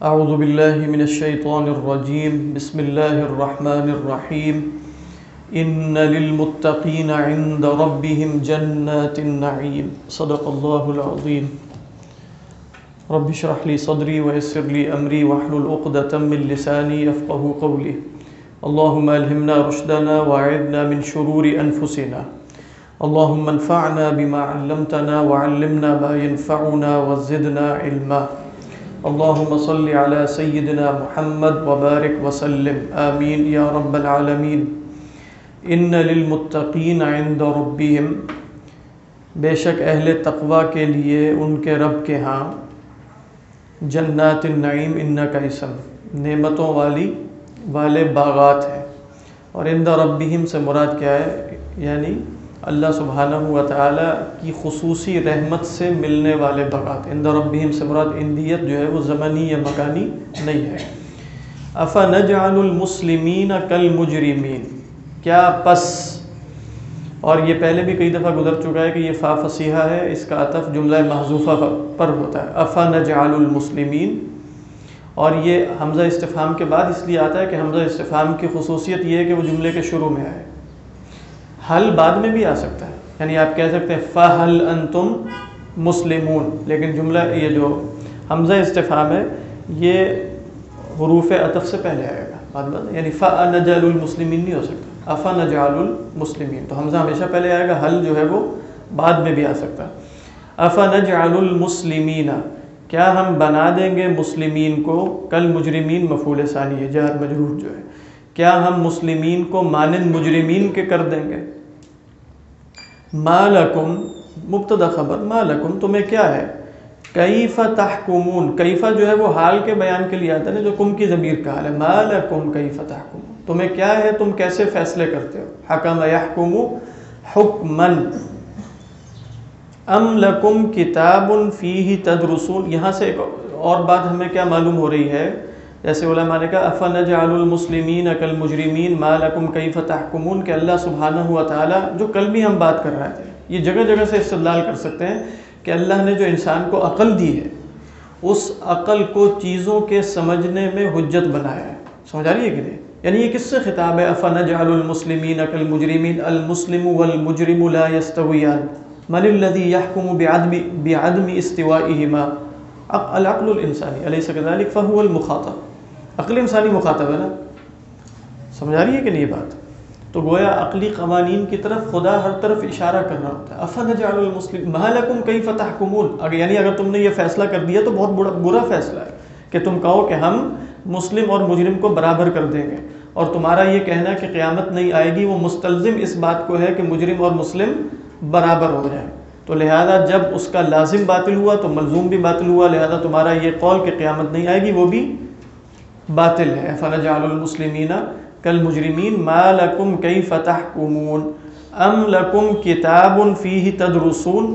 اعوذ باللہ من الشیطان الرجیم بسم اللہ الرحمن الرحیم ان للمتقین عند ربهم جنات النعیم صدق اللہ العظیم رب اشرح لی صدری ویسر لی امری واحلل عقدۃ من لسانی یفقهوا قولی اللهم الہمنا رشدنا واعذنا من شرور انفسنا اللهم انفعنا بما علمتنا وعلمنا ما ينفعنا وزدنا علما اللهم صل على سيدنا محمد وبارك وسلم آمين يا رب العالمين ان للمتقین عند ربهم بے شک اہل تقوی کے لیے ان کے رب کے ہاں جنات النعیم ان کا اسم نعمتوں والے باغات ہیں، اور عند ربهم سے مراد کیا ہے؟ یعنی اللہ سبحانہ و تعالی کی خصوصی رحمت سے ملنے والے باغات۔ عند ربهم سے مراد اندیت جو ہے وہ زمانی یا مکانی نہیں ہے۔ افنجعل المسلمین کالمجرمین، کیا پس، اور یہ پہلے بھی کئی دفعہ گزر چکا ہے کہ یہ فا فصیحہ ہے، اس کا عطف جملہ محذوفہ پر ہوتا ہے۔ افنجعل المسلمین، اور یہ حمزہ استفہام کے بعد اس لیے آتا ہے کہ حمزہ استفہام کی خصوصیت یہ ہے کہ وہ جملے کے شروع میں آئے۔ حل بعد میں بھی آ سکتا ہے، یعنی آپ کہہ سکتے ہیں فَهَلْ أَنْتُمْ مُسْلِمُونَ، لیکن جملہ یہ جو حمزہ استفہام ہے یہ حروف عطف سے پہلے آئے گا بعد میں، یعنی فَأَنَجَعَلُ الْمُسْلِمِينَ نہیں ہو سکتا، أَفَنَجْعَلُ الْمُسْلِمِينَ، تو حمزہ ہمیشہ پہلے آئے گا، حل جو ہے وہ بعد میں بھی آ سکتا ہے۔ أَفَنَجْعَلُ الْمُسْلِمِينَ، کیا ہم بنا دیں گے مسلمین کو، کل مجرمین مفعول ثانی ہے، جار مجرور جو ہے، کیا ہم مسلمین کو مانند مجرمین کے کر دیں گے؟ ما لکم مبتدا خبر، ما لکم تمہیں کیا ہے، کیف تحکمون، کیف جو ہے وہ حال کے بیان کے لیے آتا ہے نا، جو کم کی ضمیر کا حال ہے، ما لکم کیف تحکمون، تمہیں کیا ہے، تم کیسے فیصلے کرتے ہو، حکم یحکم حکما، ام لکم کتاب فیہ تدرسون، یہاں سے ایک اور بات ہمیں کیا معلوم ہو رہی ہے، جیسے علماء نے کہا افنجعل المسلمین کالمجرمین ما لکم کیف تحکمون، کہ اللہ سبحانہ و تعالی، جو کل بھی ہم بات کر رہے تھے، یہ جگہ جگہ سے استدلال کر سکتے ہیں کہ اللہ نے جو انسان کو عقل دی ہے، اس عقل کو چیزوں کے سمجھنے میں حجت بنایا ہے، سمجھ آ رہی ہے کہ نہیں؟ یعنی یہ کس سے خطاب ہے؟ افنجعل المسلمین کالمجرمین، المسلم والمجرم لا يستویان، من الذی یحکم بعدم استوائہما؟ العقل الانسانی، الیس کذلک فہو المخاطب، عقل انسانی مخاطب ہے نا، سمجھ آ رہی ہے کہ نہیں یہ بات؟ تو گویا عقلی قوانین کی طرف خدا ہر طرف اشارہ کر رہا ہوتا ہے۔ افنجعل المسلمین ما لکم کیف تحکمون، یعنی اگر تم نے یہ فیصلہ کر دیا تو بہت برا فیصلہ ہے کہ تم کہو کہ ہم مسلم اور مجرم کو برابر کر دیں گے، اور تمہارا یہ کہنا کہ قیامت نہیں آئے گی وہ مستلزم اس بات کو ہے کہ مجرم اور مسلم برابر ہو جائیں، تو لہذا جب اس کا لازم باطل ہوا تو ملزوم بھی باطل ہوا، لہذا تمہارا یہ قول کہ قیامت نہیں آئے گی وہ بھی باطل ہے۔ فنجعل المسلمین کالمجرمین ما لکم کیف تحکمون ام لکم کتاب فیہ تدرسون،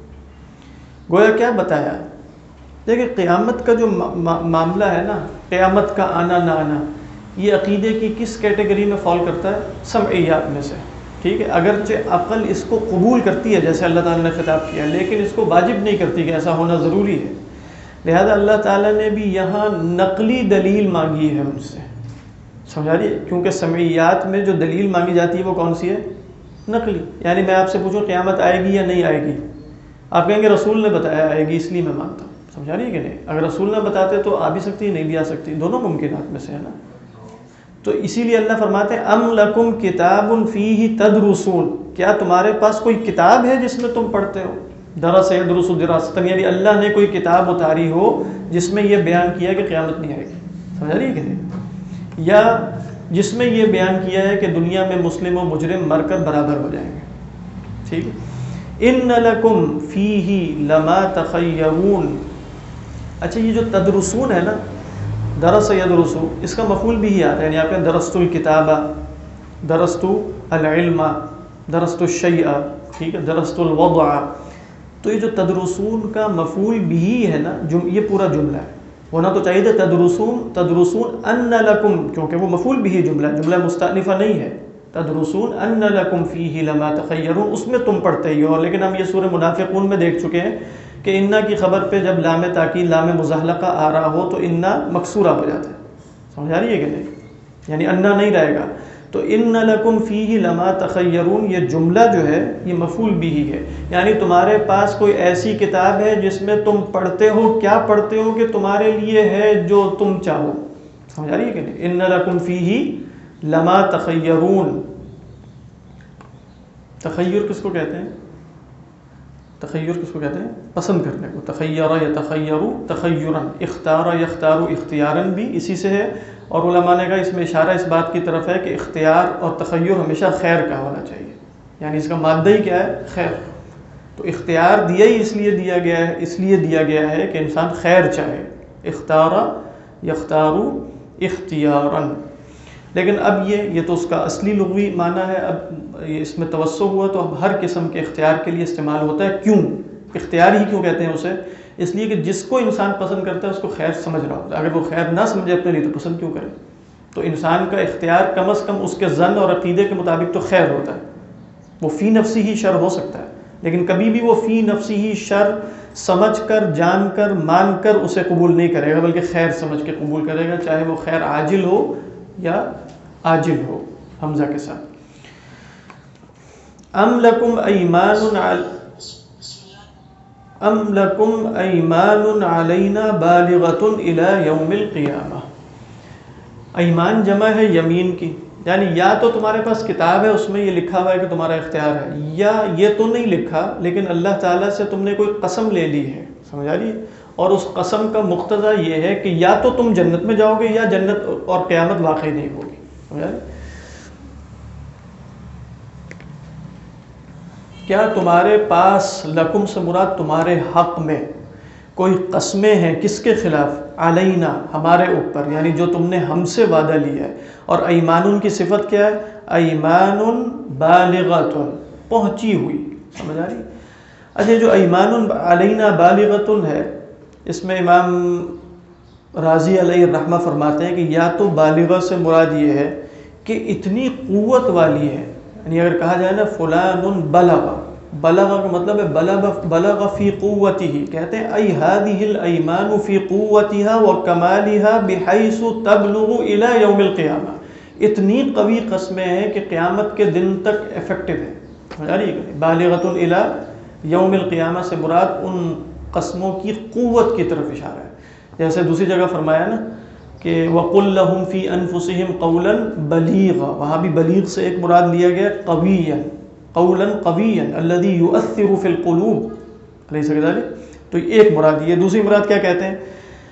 گویا کیا بتایا؟ دیکھیں قیامت کا جو معاملہ ہے نا، قیامت کا آنا نہ آنا، یہ عقیدے کی کس کیٹیگری میں فال کرتا ہے؟ سمعیات میں سے، ٹھیک ہے؟ اگرچہ عقل اس کو قبول کرتی ہے جیسے اللہ تعالیٰ نے خطاب کیا، لیکن اس کو واجب نہیں کرتی کہ ایسا ہونا ضروری ہے، لہذا اللہ تعالیٰ نے بھی یہاں نقلی دلیل مانگی ہے ان سے، سمجھا رہی ہے؟ کیونکہ سمعیات میں جو دلیل مانگی جاتی ہے وہ کون سی ہے؟ نقلی، یعنی میں آپ سے پوچھوں قیامت آئے گی یا نہیں آئے گی، آپ کہیں گے رسول نے بتایا آئے گی اس لیے میں مانتا ہوں، سمجھا رہی ہے کہ نہیں؟ اگر رسول نے بتاتے تو آ بھی سکتی نہیں بھی آ سکتی، دونوں ممکنات میں سے ہے نا، تو اسی لیے اللہ فرماتے ہیں ام لکم کتاب فیہ تدرسون، کیا تمہارے پاس کوئی کتاب ہے جس میں تم پڑھتے ہو؟ درس یدرس دراستن، یعنی اللہ نے کوئی کتاب اتاری ہو جس میں یہ بیان کیا کہ قیامت نہیں آئے گی، سمجھ رہی ہے کہ نہیں؟ یا جس میں یہ بیان کیا ہے کہ دنیا میں مسلم و مجرم مر کر برابر ہو جائیں گے، ٹھیک ہے؟ ان لکم فیہ لما تخیرون، اچھا یہ جو تدرسون ہے نا، درس یدرسو، اس کا مفعول بھی ہی آتا ہے، یعنی آپ کہیں درست الکتابہ، درست العلم، درست الشیء، ٹھیک ہے، درست الوضع، تو یہ جو تدرسون کا مفعول بھی ہے نا، یہ پورا جملہ ہے، ہونا تو چاہیے تھا تدرسون ان لکم، کیونکہ وہ مفعول بھی جملہ مستأنفہ نہیں ہے، تدرسون ان لکم فیہ لما تخیرون، اس میں تم پڑھتے ہی ہو، لیکن ہم یہ سورہ منافقون میں دیکھ چکے ہیں کہ انا کی خبر پہ جب لام تاکید لام مزحلقہ آ رہا ہو تو انا مکسورہ ہو جاتا ہے. سمجھ آ رہی ہے کہ نہیں؟ یعنی انا نہیں رہے گا. تو ان لکم فیہ لما تخیرون، یہ جملہ جو ہے یہ مفعول بھی ہے، یعنی تمہارے پاس کوئی ایسی کتاب ہے جس میں تم پڑھتے ہو. کیا پڑھتے ہو؟ کہ تمہارے لیے ہے جو تم چاہو. سمجھ آ رہی ہے کہ نہیں؟ ان لکم فیہ لما تخیرون. تخیر کس کو کہتے ہیں؟ تخیر کس کو کہتے ہیں؟ پسند کرنے کو. تخیر یتخیر تخیرا، اختار یختار اختیارا بھی اسی سے ہے. اور علماء نے کہا اس میں اشارہ اس بات کی طرف ہے کہ اختیار اور تخیر ہمیشہ خیر کا ہونا چاہیے، یعنی اس کا مادہ ہی کیا ہے؟ خیر. تو اختیار دیا ہی اس لیے دیا گیا ہے کہ انسان خیر چاہے. اختار یختار اختیارا. لیکن اب یہ تو اس کا اصلی لغوی معنی ہے. اب اس میں توسع ہوا تو اب ہر قسم کے اختیار کے لیے استعمال ہوتا ہے. کیوں اختیار ہی کیوں کہتے ہیں اسے؟ اس لیے کہ جس کو انسان پسند کرتا ہے اس کو خیر سمجھ رہا ہوتا ہے. اگر وہ خیر نہ سمجھے اپنے لیے تو پسند کیوں کرے؟ تو انسان کا اختیار کم از کم اس کے ظن اور عقیدے کے مطابق تو خیر ہوتا ہے. وہ فی نفسی ہی شر ہو سکتا ہے، لیکن کبھی بھی وہ فی نفسی ہی شر سمجھ کر، جان کر، مان کر اسے قبول نہیں کرے گا، بلکہ خیر سمجھ کے قبول کرے گا، چاہے وہ خیر عاجل ہو یا عاجل ہو، حمزہ کے ساتھ. ام لکم ایمان علینا بالغۃ الی یوم القیامہ. ایمان جمع ہے یمین کی، یعنی یا تو تمہارے پاس کتاب ہے اس میں یہ لکھا ہوا ہے کہ تمہارا اختیار ہے، یا یہ تو نہیں لکھا لیکن اللہ تعالیٰ سے تم نے کوئی قسم لے لی ہے. سمجھ آ رہی ہے؟ اور اس قسم کا مقتضا یہ ہے کہ یا تو تم جنت میں جاؤ گے یا جنت اور قیامت واقع نہیں ہوگی. سمجھ آ رہی؟ کیا تمہارے پاس، لکم سے مراد تمہارے حق میں، کوئی قسمیں ہیں؟ کس کے خلاف؟ علینا، ہمارے اوپر، یعنی جو تم نے ہم سے وعدہ لیا ہے. اور ایمان کی صفت کیا ہے؟ ایمان بالغۃ، پہنچی ہوئی. سمجھ آ رہی؟ اچھا، جو ایمان علینا بالغۃ ہے، اس میں امام رازی علیہ الرحمہ فرماتے ہیں کہ یا تو بالغہ سے مراد یہ ہے کہ اتنی قوت والی ہے، یعنی اگر کہا جائے نا فلان بلغ، بلغ کا مطلب ہے بلغ فی قوتہ، کہتے ہیں ای هذه الایمان فی قوتها وکمالها بحیث تبلغ الی یوم القیامہ. اتنی قوی قسمیں ہیں کہ قیامت کے دن تک افیکٹو ہیں. سمجھ آ رہی ہے؟ بالغۃ الی یوم القیامہ سے مراد ان قسموں کی قوت کی طرف اشارہ ہے. جیسے دوسری جگہ فرمایا نا کہ وَقُلْ لَهُمْ فِي أَنفُسِهِمْ قَوْلًا بَلِيغًا، وہاں بھی بلیغ سے ایک مراد لیا گیا قویًا، قولاً قویًا الذي يؤثر في القلوب، أليس كذلك؟ تو ایک مراد یہ. دوسری مراد کیا کہتے ہیں؟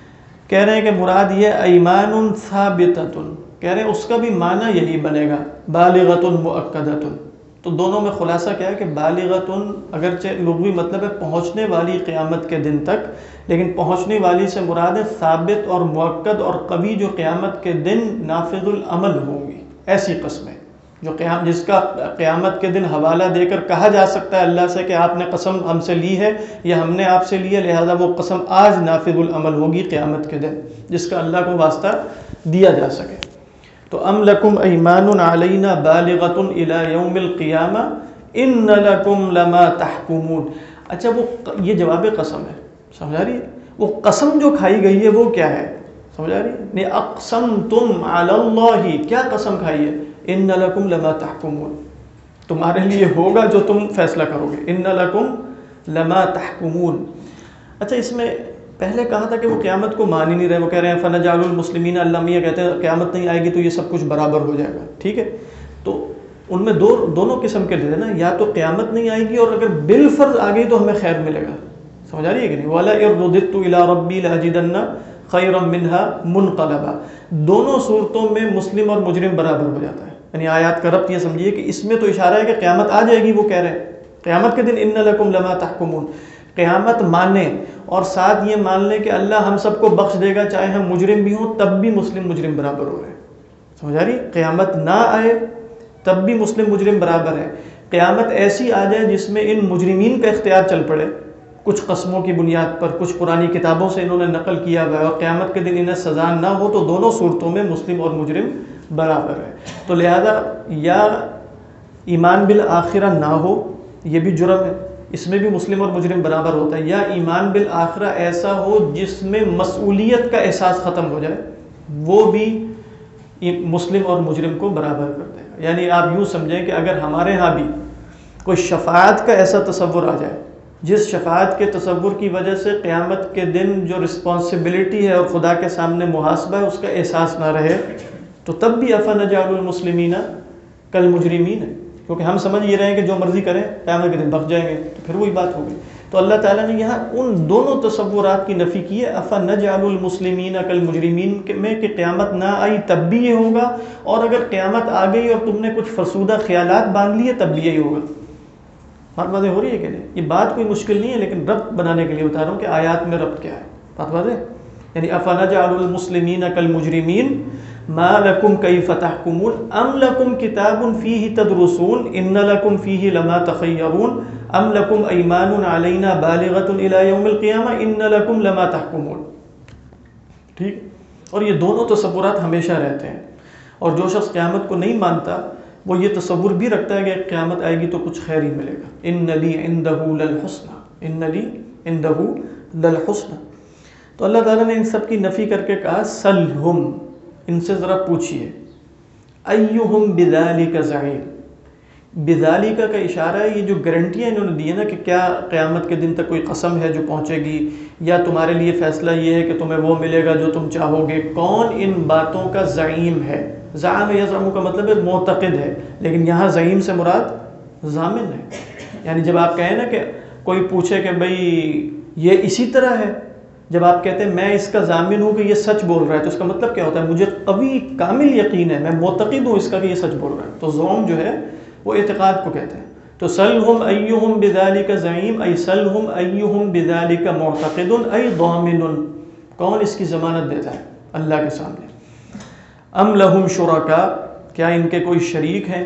کہہ رہے ہیں کہ مراد یہ ایمان ثابتۃ، کہہ رہے ہیں اس کا بھی معنی یہی بنے گا بالغۃ مؤکدۃ. تو دونوں میں خلاصہ کیا ہے کہ بالغۃ اگرچہ لغوی مطلب ہے پہنچنے والی قیامت کے دن تک، لیکن پہنچنے والی سے مراد ہے ثابت اور مؤکد اور قوی، جو قیامت کے دن نافذ العمل ہوں گی. ایسی قسمیں جو جس کا قیامت کے دن حوالہ دے کر کہا جا سکتا ہے اللہ سے کہ آپ نے قسم ہم سے لی ہے یا ہم نے آپ سے لی ہے، لہذا وہ قسم آج نافذ العمل ہوگی قیامت کے دن، جس کا اللہ کو واسطہ دیا جا سکے. تو ام لکم ایمان علینا بالغۃ الی یوم القیامہ ان لکم لما تحکمون. اچھا، وہ یہ جواب قسم ہے. سمجھ آ رہی ہے؟ وہ قسم جو کھائی گئی ہے وہ کیا ہے؟ سمجھ آ رہی ہے؟ نہیں، اقسمتم علی اللہ، کیا قسم کھائی ہے؟ ان لکم لما تحکمون، تمہارے لیے ہوگا جو تم فیصلہ کرو گے. ان لکم لما تحکمون. اچھا، اس میں پہلے کہا تھا کہ وہ قیامت کو مان ہی نہیں رہے. وہ کہہ رہے ہیں فنجعل المسلمین، اللہ میاں کہتے ہیں قیامت نہیں آئے گی تو یہ سب کچھ برابر ہو جائے گا. ٹھیک ہے، تو ان میں دونوں قسم کے تھے نا، یا تو قیامت نہیں آئے گی اور اگر بالفرض آ گئی تو ہمیں خیر ملے گا. سمجھ آ رہی ہے کہ نہیں؟ وَلَئِن رُدِدتُّ إِلَىٰ رَبِّي لَأَجِدَنَّ خَيْرًا مِّنْهَا مُنْقَلَبًا. دونوں صورتوں میں مسلم اور مجرم برابر ہو جاتا ہے. یعنی آیات کا ربط یہ سمجھیے کہ اس میں تو اشارہ ہے کہ قیامت آ جائے گی. وہ کہہ رہے ہیں قیامت کے دن ان لکم لما تحکمون، قیامت مانیں اور ساتھ یہ مان لیں کہ اللہ ہم سب کو بخش دے گا، چاہے ہم مجرم بھی ہوں تب بھی مسلم مجرم برابر ہو رہے ہیں. سمجھ آ رہی؟ قیامت نہ آئے تب بھی مسلم مجرم برابر ہے. قیامت ایسی آ جائے جس میں ان مجرمین کا اختیار چل پڑے کچھ قسموں کی بنیاد پر، کچھ پرانی کتابوں سے انہوں نے نقل کیا ہوا ہے، اور قیامت کے دن انہیں سزا نہ ہو، تو دونوں صورتوں میں مسلم اور مجرم برابر ہے. تو لہذا یا ایمان بالآخرہ نہ ہو، یہ بھی جرم ہے، اس میں بھی مسلم اور مجرم برابر ہوتا ہے، یا ایمان بالآخرہ ایسا ہو جس میں مسئولیت کا احساس ختم ہو جائے، وہ بھی مسلم اور مجرم کو برابر کر دے گا۔ یعنی آپ یوں سمجھیں کہ اگر ہمارے ہاں بھی کوئی شفاعت کا ایسا تصور آ جائے جس شفاعت کے تصور کی وجہ سے قیامت کے دن جو رسپانسبلٹی ہے اور خدا کے سامنے محاسبہ ہے اس کا احساس نہ رہے، تو تب بھی افنجعل المسلمین کالمجرمین ہے، کیونکہ ہم سمجھ یہ رہے ہیں کہ جو مرضی کریں قیامت کے دن بخ جائیں گے، تو پھر وہی بات ہو گئی۔ تو اللہ تعالیٰ نے یہاں ان دونوں تصورات کی نفی کی ہے، افنجعل المسلمین کالمجرمین میں، کہ قیامت نہ آئی تب بھی یہ ہوگا، اور اگر قیامت آ گئی اور تم نے کچھ فرسودہ خیالات باندھ لیے تب بھی یہی ہوگا۔ بات واضح ہو رہی ہے کہ نہیں؟ یہ بات کوئی مشکل نہیں ہے، لیکن ربط بنانے کے لیے بتا رہا ہوں کہ آیات میں ربط کیا ہے۔ بات واضح؟ یعنی افنجعل المسلمین کالمجرمین ما لکم کیف تحکمون ام لکم کتاب فیہ تدرسون ان لکم فیہ لما تخیرون ام لکم ایمان علینا بالغۃ الی یوم القیامہ ان لکم لما تحکمون۔ ٹھیک، اور یہ دونوں تصورات ہمیشہ رہتے ہیں، اور جو شخص قیامت کو نہیں مانتا وہ یہ تصور بھی رکھتا ہے کہ قیامت آئے گی تو کچھ خیر ہی ملے گا۔ ان لی عندہ للحسنى، ان لی عندہ للحسنى۔ تو اللہ تعالیٰ نے ان سب کی نفی کر کے کہا سلہم، ان سے ذرا پوچھئے، ایہم بذالک زعیم۔ بذالک کا اشارہ ہے، یہ جو گارنٹیاں انہوں نے دی ہے نا کہ کیا قیامت کے دن تک کوئی قسم ہے جو پہنچے گی، یا تمہارے لیے فیصلہ یہ ہے کہ تمہیں وہ ملے گا جو تم چاہو گے، کون ان باتوں کا زعیم ہے؟ زعم یزعم کا مطلب ہے معتقد ہے، لیکن یہاں زعیم سے مراد ضامن ہے۔ یعنی جب آپ کہیں نا کہ کوئی پوچھے کہ بھئی یہ اسی طرح ہے، جب آپ کہتے ہیں میں اس کا ضامن ہوں کہ یہ سچ بول رہا ہے، تو اس کا مطلب کیا ہوتا ہے؟ مجھے قوی کامل یقین ہے، میں معتقد ہوں اس کا کہ یہ سچ بول رہا ہے۔ تو زعم جو ہے وہ اعتقاد کو کہتے ہیں۔ تو سلہم ایہم بذالک زعیم، ای سلہم ایہم بذالک معتقد، ای ضامن، کون اس کی ضمانت دیتا ہے اللہ کے سامنے؟ ام لہم شرکاء، کیا ان کے کوئی شریک ہیں؟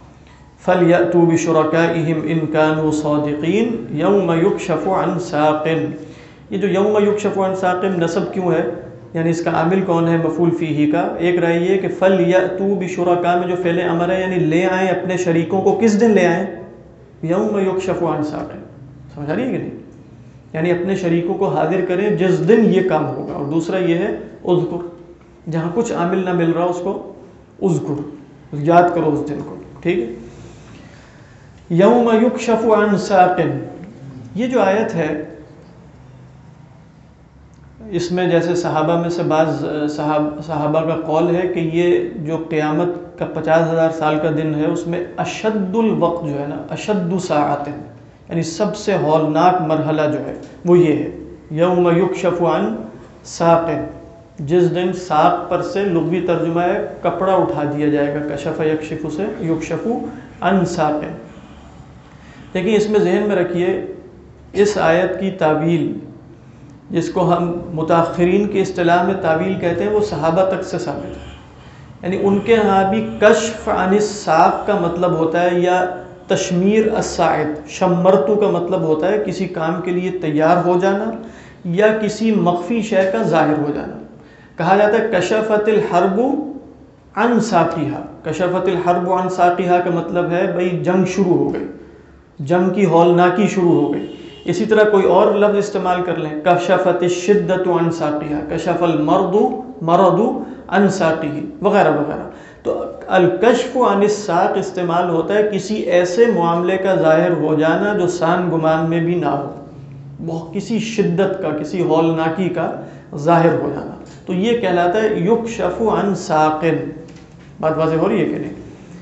فلیأتوا بشرکائہم ان کانوا صادقین یوم یکشف عن ساق۔ یہ جو یوم یکشف عن ساق نصب کیوں ہے؟ یعنی اس کا عامل کون ہے مفعول فیہ کا؟ ایک رائے یہ کہ فلیأتوا بشرکاء میں جو فعل امر ہے، یعنی لے آئیں اپنے شریکوں کو، کس دن لے آئیں؟ یوم یکشف عن ساق۔ سمجھ آ رہی ہے کہ نہیں؟ یعنی اپنے شریکوں کو حاضر کریں جس دن یہ کام ہوگا۔ اور دوسرا یہ ہے اذکر، جہاں کچھ عامل نہ مل رہا اس کو اذکر، یاد کرو اس دن کو۔ ٹھیک ہے، یوم یکشف عن ساق، یہ جو آیت ہے اس میں جیسے صحابہ میں سے بعض صحابہ کا قول ہے کہ یہ جو قیامت کا 50,000 سال کا دن ہے اس میں اشد الوقت جو ہے نا، اشد ساعت، یعنی سب سے ہولناک مرحلہ جو ہے وہ یہ ہے، یوم یکشف عن ساق، جس دن ساق پر سے لغوی ترجمہ ہے کپڑا اٹھا دیا جائے گا، کشف یکشف سے یکشف عن ساق۔ لیکن اس میں ذہن میں رکھیے اس آیت کی تعویل، جس کو ہم متاخرین کی اصطلاح میں تعویل کہتے ہیں، وہ صحابہ تک سے ثابت ہے۔ یعنی ان کے ہاں بھی کشف عن الساق کا مطلب ہوتا ہے، یا تشمیر الساعد، شمرتو کا مطلب ہوتا ہے کسی کام کے لیے تیار ہو جانا یا کسی مخفی شے کا ظاہر ہو جانا۔ کہا جاتا ہے کشفت الحرب عن ساقیہا، کشفت الحرب عن ساقیہا کا مطلب ہے بھئی جنگ شروع ہو گئی، جنگ کی ہولناکی شروع ہو گئی۔ اسی طرح کوئی اور لفظ استعمال کر لیں، کشفت الشدۃ عن ساقیہا، کشف المرض عن ساقیہ، وغیرہ وغیرہ۔ تو الکشف عن الساق استعمال ہوتا ہے کسی ایسے معاملے کا ظاہر ہو جانا جو سان گمان میں بھی نہ ہو، بہت کسی شدت کا، کسی ہولناکی کا ظاہر ہو جانا، تو یہ کہلاتا ہے یکشف عن ساق۔ بات واضح ہو رہی ہے کہ نہیں؟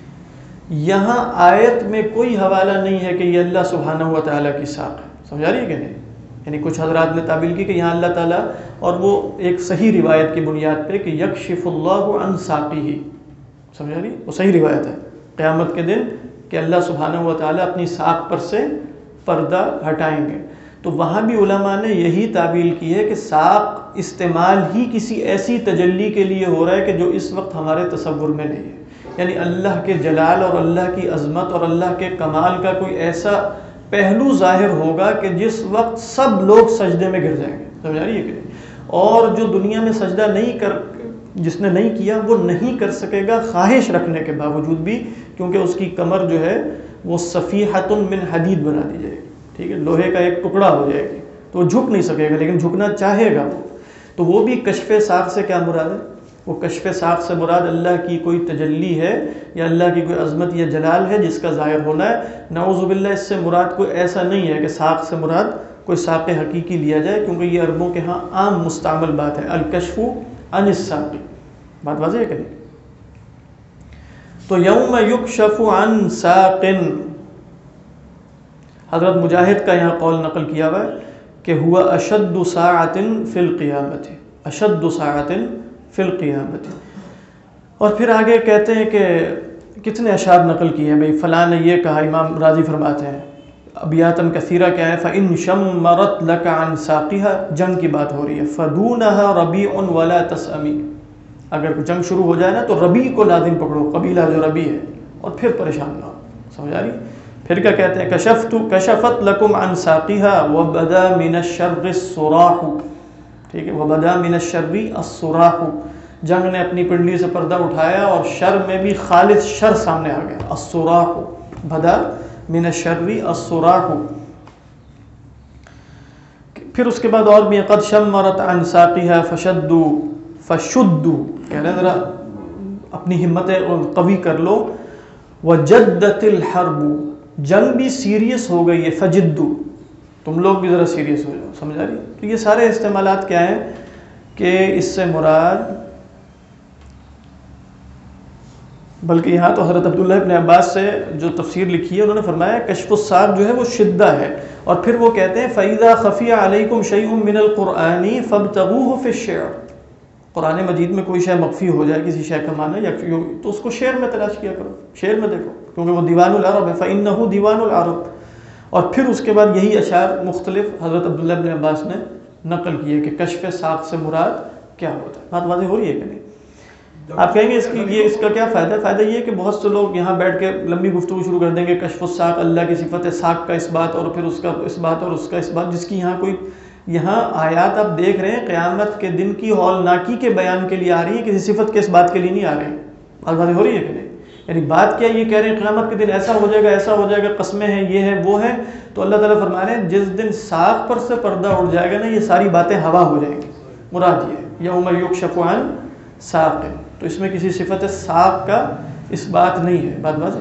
یہاں آیت میں کوئی حوالہ نہیں ہے کہ یہ اللہ سبحانہ و تعالیٰ کی ساق ہے، سمجھا رہی ہے کہ نہیں؟ یعنی کچھ حضرات نے تعبیر کی کہ یہاں اللہ تعالیٰ، اور وہ ایک صحیح روایت کی بنیاد پہ کہ یکشف اللہ عن ساقیہ، سمجھا رہی؟ وہ صحیح روایت ہے قیامت کے دن کہ اللہ سبحانہ و تعالیٰ اپنی ساق پر سے پردہ ہٹائیں گے۔ تو وہاں بھی علماء نے یہی تعبیر کی ہے کہ ساق استعمال ہی کسی ایسی تجلی کے لیے ہو رہا ہے کہ جو اس وقت ہمارے تصور میں نہیں ہے، یعنی اللہ کے جلال اور اللہ کی عظمت اور اللہ کے کمال کا کوئی ایسا پہلو ظاہر ہوگا کہ جس وقت سب لوگ سجدے میں گر جائیں گے، سمجھ آ رہی ہے کہ نہیں؟ اور جو دنیا میں سجدہ جس نے نہیں کیا وہ نہیں کر سکے گا خواہش رکھنے کے باوجود بھی، کیونکہ اس کی کمر جو ہے وہ صفیحۃ من حدید بنا دی جائے گی۔ ٹھیک ہے، لوہے کا ایک ٹکڑا ہو جائے گی تو وہ جھک نہیں سکے گا، لیکن جھکنا چاہے گا وہ. تو وہ بھی کشف ساق سے کیا مراد ہے؟ وہ کشف ساق سے مراد اللہ کی کوئی تجلی ہے یا اللہ کی کوئی عظمت یا جلال ہے جس کا ظاہر ہونا ہے. نعوذ باللہ اس سے مراد کوئی ایسا نہیں ہے کہ ساق سے مراد کوئی ساق حقیقی لیا جائے، کیونکہ یہ عربوں کے ہاں عام مستعمل بات ہے، الکشف عن الساق. بات واضح ہے کہ نہیں؟ تو یوم یکشف عن ساق، حضرت مجاہد کا یہاں قول نقل کیا ہوا ہے کہ ہوا اشد ساعۃ فی القیامت، اشد ساعۃ فی القیامت. اور پھر آگے کہتے ہیں کہ کتنے اشعار نقل کیے ہیں بھئی، فلاں نے یہ کہا، امام راضی فرماتے ہیں ابیاتن کثیرہ کیا ہے، فَإِن شَمَّرَتْ لَكَ عَنْ سَاقِهَا، جنگ کی بات ہو رہی ہے، فَدُونَهَا رَبِيعٌ وَلَا تَسْأَمِ، اگر جنگ شروع ہو جائے نا تو ربیع کو لازم پکڑو، قبیلہ جو ربیع ہے، اور پھر پریشان نہ ہو. سمجھ آ رہی؟ پھر کیا کہتے ہیں، کشفت لکم عن ساقها وبدا من الشر الصراح، ٹھیک ہے، وبدا من الشر الصراح، جنگ نے اپنی پنڈلی سے پردہ اٹھایا اور شر میں بھی خالص شر سامنے آ گیا. الصراح بدا من الشر الصراح. پھر اس کے بعد اور بھی قد شمرت عن ساقها فشدوا، کہہ رہے ہیں ذرا اپنی ہمتیں قوی کر لو. وجدت الحرب، جنگ بھی سیریس ہو گئی ہے، فجدو، تم لوگ بھی ذرا سیریس ہو جاؤ. سمجھ آ رہی؟ تو یہ سارے استعمالات کیا ہیں کہ اس سے مراد، بلکہ یہاں تو حضرت عبداللہ ابن عباس سے جو تفسیر لکھی ہے انہوں نے فرمایا کشف الساق جو ہے وہ شدہ ہے. اور پھر وہ کہتے ہیں فَإِذَا خَفِيَ عَلَيْكُمْ شَيْءٌ مِّنَ الْقُرْآنِ فَابْتَغُوهُ فِي الشِّعْرِ، قرآن مجید میں کوئی شے مخفی ہو جائے، کسی شے کا معنی یا تو اس کو شعر میں تلاش کیا کرو، شعر میں دیکھو، کیونکہ وہ دیوان العرب ہے، فَإِنَّهُ دیوان العرب. اور پھر اس کے بعد یہی اشعار مختلف حضرت عبداللہ ابن عباس نے نقل کیے کہ کشف ساق سے مراد کیا ہوتا ہے. بات واضح ہو رہی ہے کہ نہیں؟ آپ کہیں گے اس کا کیا فائدہ ہے؟ فائدہ یہ ہے کہ بہت سے لوگ یہاں بیٹھ کے لمبی گفتگو شروع کر دیں گے، کشف الساق اللہ کی صفت ہے، ساق کا اس بات اور پھر اس کا اس بات اور اس کا اس بات، جس کی یہاں کوئی، یہاں آیات آپ دیکھ رہے ہیں قیامت کے دن کی ہولناکی کے بیان کے لیے آ رہی ہے، کسی صفت کے اس بات کے لیے نہیں آ رہے ہیں. بات واضح ہو رہی ہے کہ نہیں؟ یعنی بات کیا یہ کہہ رہے ہیں قیامت کے دن ایسا ہو جائے گا، ایسا ہو جائے گا، قسمیں ہیں، یہ ہے وہ ہے. تو اللہ تعالیٰ فرما رہے ہیں جس دن ساق پر سے پردہ اٹھ جائے گا نا، یہ ساری باتیں ہوا ہو جائیں گی. مراد یہ ہے یوم یکشف عن ساق، تو اس میں کسی صفت ساق کا اس بات نہیں ہے. بات واضح؟